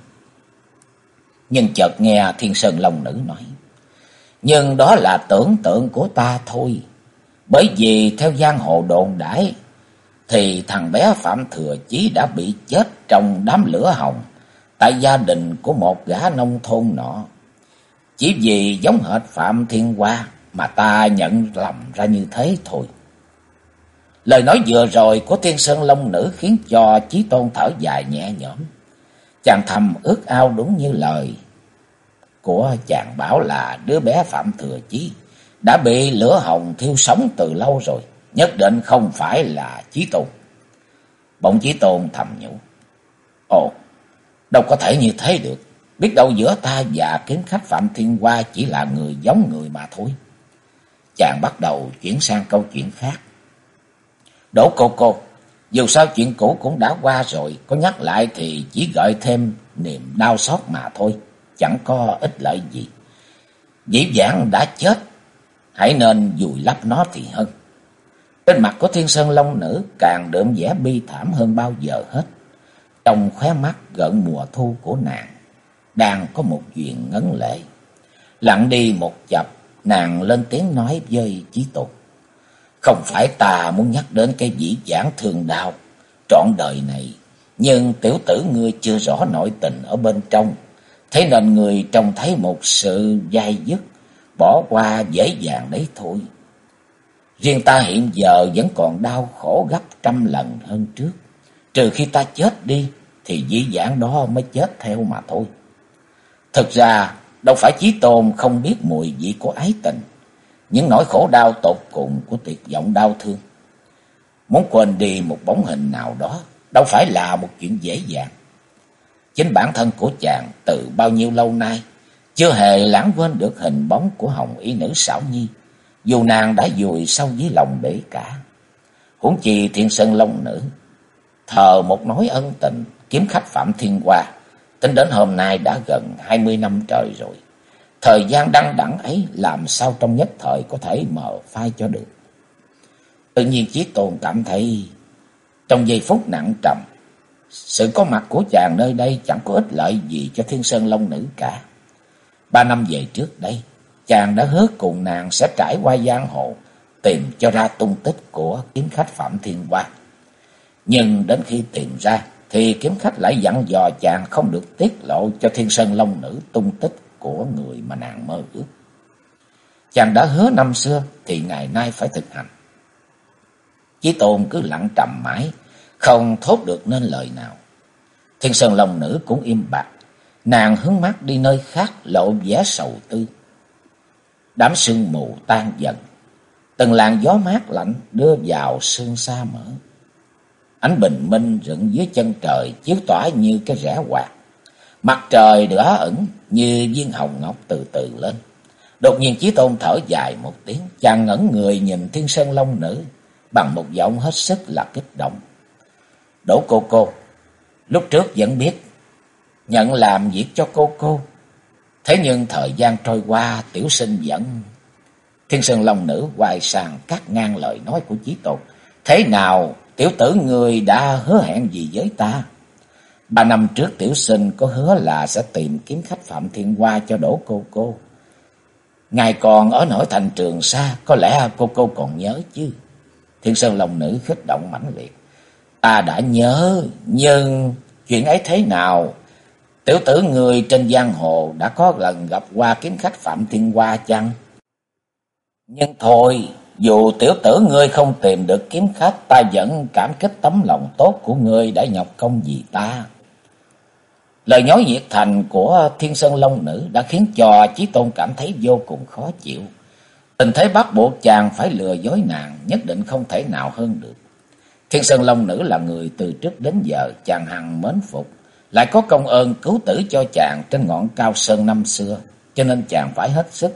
Nhưng chợt nghe Thiên Sơn Long Nữ nói: Nhưng đó là tưởng tượng của ta thôi. Bởi vì theo giang hồ đồn đãi thì thằng bé Phạm Thừa Chí đã bị chết trong đám lửa hồng tại gia đình của một gã nông thôn nọ. Chỉ vì giống hệt Phạm Thiên Hoa mà ta nhận lầm ra như thế thôi. Lời nói vừa rồi của Thiên Sơn Long Nữ khiến cho Chí Tôn thở dài nhẹ nhõm. Chàng thầm ước ao đúng như lời của chàng bảo là đứa bé Phạm Thừa Chí đã bị lửa hồng thiêu sống từ lâu rồi, nhất định không phải là Chí Tôn. Bỗng Chí Tôn thầm nhủ: Ồ, đâu có thể như thế được. Biết đâu giữa ta và kiếm khách Phạm Thiên Hoa chỉ là người giống người mà thôi. Chàng bắt đầu chuyển sang câu chuyện khác. Đỗ cô, dù sao chuyện cũ cũng đã qua rồi, có nhắc lại thì chỉ gợi thêm niềm đau xót mà thôi, chẳng có ích lợi gì. Dĩ vãng đã chết, hãy nên vùi lấp nó thì hơn. Trên mặt của Thiên Sơn Long Nữ càng đượm vẻ bi thảm hơn bao giờ hết. Trong khóe mắt gợn mùa thu của nàng đang có một chuyện ngấn lệ. Lặng đi một chập, nàng lên tiếng nói với Chí Tôn: Không phải ta muốn nhắc đến cái dĩ vãng thương đau trọn đời này, nhưng tiểu tử ngươi chưa rõ nội tình ở bên trong, thế nên ngươi trông thấy một sự dai dứt, bỏ qua dễ dàng đấy thôi. Riêng ta hiện giờ vẫn còn đau khổ gấp 100 lần hơn trước. Trừ khi ta chết đi thì dĩ vãng đó mới chết theo mà thôi. Thực ra đâu phải Chí Tôn không biết mùi vị của ái tình, những nỗi khổ đau tột cùng của tuyệt vọng đau thương. Muốn quên đi một bóng hình nào đó đâu phải là một chuyện dễ dàng. Chính bản thân của chàng từ bao nhiêu lâu nay chưa hề lãng quên được hình bóng của hồng y nữ Xảo Nhi, dù nàng đã vùi sâu dưới lòng bể cả. Huống chi Thiên Sơn Long Nữ thờ một nỗi ân tình kiếm khách Phạm Thiên Hoa, tính đến hôm nay đã gần 20 năm trời rồi. Thời gian đăng đẳng ấy làm sao trong nhất thời có thể mờ phai cho được. Tự nhiên Chí Tôn cảm thấy trong giây phút nặng trầm, sự có mặt của chàng nơi đây chẳng có ích lợi gì cho Thiên Sơn Long Nữ cả. 3 năm về trước đây, chàng đã hứa cùng nàng sẽ trải qua giang hồ, tìm cho ra tung tích của kiếm khách Phạm Thiên Hoa. Nhưng đến khi tìm ra thì kiếm khách lại dặn dò chàng không được tiết lộ cho Thiên Sơn Long Nữ tung tích của người mà nàng mơ ước. Chàng đã hứa năm xưa thì ngày nay phải thực hành. Chí Tôn cứ lặng trầm mãi, không thốt được nên lời nào. Thiên Sơn Long Nữ cũng im bặt, nàng hướng mắt đi nơi khác lộ vẻ sầu tư. Đám sương mù tan dần, từng làn gió mát lạnh đưa vào sương sa mờ. Ánh bình minh rực dưới chân trời chiếu tỏa như cái rẽ quạt. Mặt trời đỏ ẩn như viên hồng ngọc từ từ lên. Đột nhiên Chí Tôn thở dài một tiếng, chàng ngẩng người nhìn Thiên Sơn Long Nữ bằng một giọng hết sức là kích động. Đỗ cô, lúc trước vẫn biết nhận làm việc cho cô. Thế nhưng thời gian trôi qua, tiểu sinh vẫn... Thiên Sơn Long Nữ quay sang cắt ngang lời nói của Chí Tôn. Thế nào, tiểu tử ngươi đã hứa hẹn gì với ta? 3 năm trước tiểu sinh có hứa là sẽ tìm kiếm khách Phạm Thiên Hoa cho Đỗ cô. Ngài còn ở nổi thành Trường Sa, có lẽ cô còn nhớ chứ? Thiên Sơn Long Nữ kích động mãnh liệt. Ta đã nhớ, nhưng chuyện ấy thế nào? Tiểu tử người trên giang hồ đã có lần gặp qua kiếm khách Phạm Thiên Hoa chăng? Nhưng thôi, dù tiểu tử ngươi không tìm được kiếm khách, ta vẫn cảm kích tấm lòng tốt của ngươi đã nhọc công vì ta. Lời nói nhiệt thành của Thiên Sơn Long Nữ đã khiến cho Chí Tôn cảm thấy vô cùng khó chịu. Tình thế bắt buộc chàng phải lừa dối nàng, nhất định không thể nào hơn được. Thiên Sơn Long Nữ là người từ trước đến giờ chàng hằng mến phục, lại có công ơn cứu tử cho chàng trên ngọn cao sơn năm xưa, cho nên chàng phải hết sức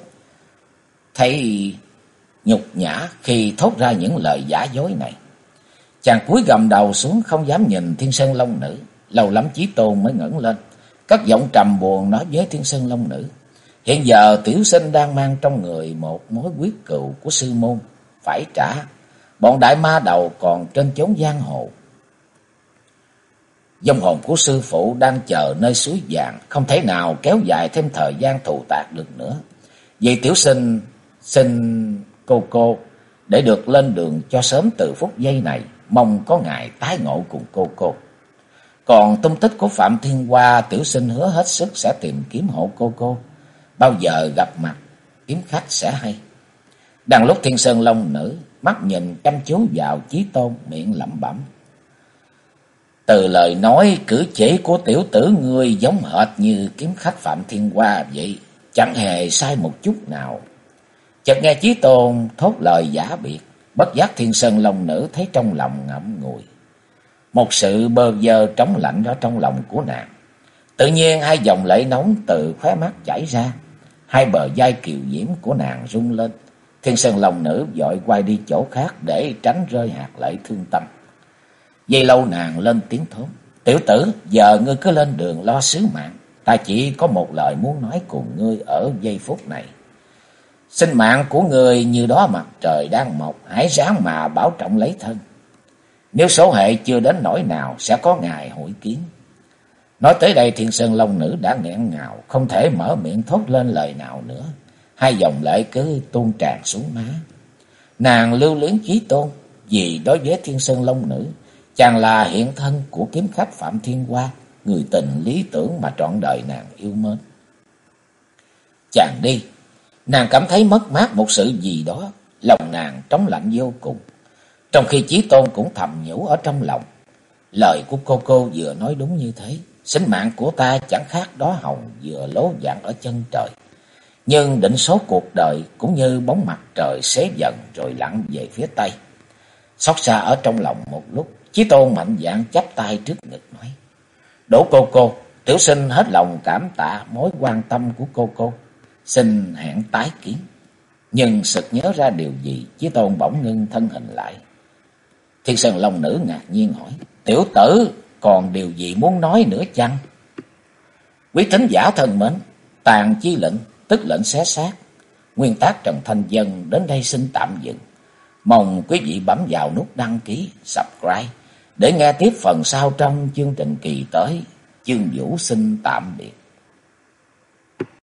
thấy nhục nhã khi thốt ra những lời giả dối này. Chàng cúi gầm đầu xuống không dám nhìn Thiên Sơn Long Nữ. Lâu lắm Chí Tôn mới ngẩng lên, cất giọng trầm buồn nói với Thiên Sơn Long Nữ. Hiện giờ tiểu sinh đang mang trong người một mối quyết cừu của sư môn, phải trả. Bọn đại ma đầu còn trên chốn giang hồ. Vong hồn của sư phụ đang chờ nơi suối vàng, không thể nào kéo dài thêm thời gian thù tạc được nữa. Vì tiểu sinh xin cô để được lên đường cho sớm từ phút giây này, mong có ngày tái ngộ cùng cô. Còn tung tích của Phạm Thiên Hoa, tiểu sinh hứa hết sức sẽ tìm kiếm hộ cô. Bao giờ gặp mặt kiếm khách sẽ hay. Đang lúc Thiên Sơn Long Nữ mắt nhìn chăm chú vào Chí Tôn, miệng lẩm bẩm. Từ lời nói cử chỉ của tiểu tử ngươi giống hệt như kiếm khách Phạm Thiên Hoa vậy, chẳng hề sai một chút nào. Chợt nghe Chí Tôn thốt lời giả biệt, bất giác Thiên Sơn Long Nữ thấy trong lòng ngậm ngùi. Một sự bơ vơ trống lạnh ở trong lòng của nàng. Tự nhiên hai dòng lệ nóng từ khóe mắt chảy ra, hai bờ vai kiều diễm của nàng rung lên. Thiên Sơn Long Nữ vội quay đi chỗ khác để tránh rơi hạt lệ thương tâm. Giây lâu nàng lên tiếng thốt. Tiểu tử, giờ ngươi cứ lên đường lo sứ mạng. Ta chỉ có một lời muốn nói cùng ngươi ở giây phút này. Sinh mạng của ngươi như đó mặt trời đang mọc, hãy ráng mà bảo trọng lấy thân. Nếu số hệ chưa đến nỗi nào, sẽ có ngày hội kiến. Nói tới đây Thiên Sơn Long Nữ đã nghẹn ngào, không thể mở miệng thốt lên lời nào nữa. Hai dòng lệ cứ tuôn tràn xuống má. Nàng lưu luyến Chí Tôn, vì đối với Thiên Sơn Long Nữ, chàng là hiện thân của kiếm khách Phạm Thiên Hoa, người tình lý tưởng mà trọn đời nàng yêu mến. Chàng đi, nàng cảm thấy mất mát một sự gì đó, lòng nàng trống lạnh vô cùng. Trong khi Chí Tôn cũng thầm nhủ ở trong lòng, lời của cô vừa nói đúng như thế. Sinh mạng của ta chẳng khác đó hồng vừa lố dạng ở chân trời. Nhưng định số cuộc đời cũng như bóng mặt trời xế dần rồi lặn về phía tây. Xót xa ở trong lòng một lúc, Chí Tôn mạnh dạn chắp tay trước ngực nói. Đỗ cô, tiểu sinh hết lòng cảm tạ mối quan tâm của cô. Xin hẹn tái kiến. Nhưng sực nhớ ra điều gì, Chí Tôn bỗng ngưng thân hình lại. Thiên Sơn Long Nữ ngạc nhiên hỏi. Tiểu tử còn điều gì muốn nói nữa chăng? Quý thính giả thân mến, tàn chi lệnh tức lệnh xé xác, nguyên tác Trần Thanh Dân đến đây xin tạm dừng. Mong quý vị bấm vào nút đăng ký, subscribe để nghe tiếp phần sau trong chương trình kỳ tới. Chương Vũ xin tạm biệt.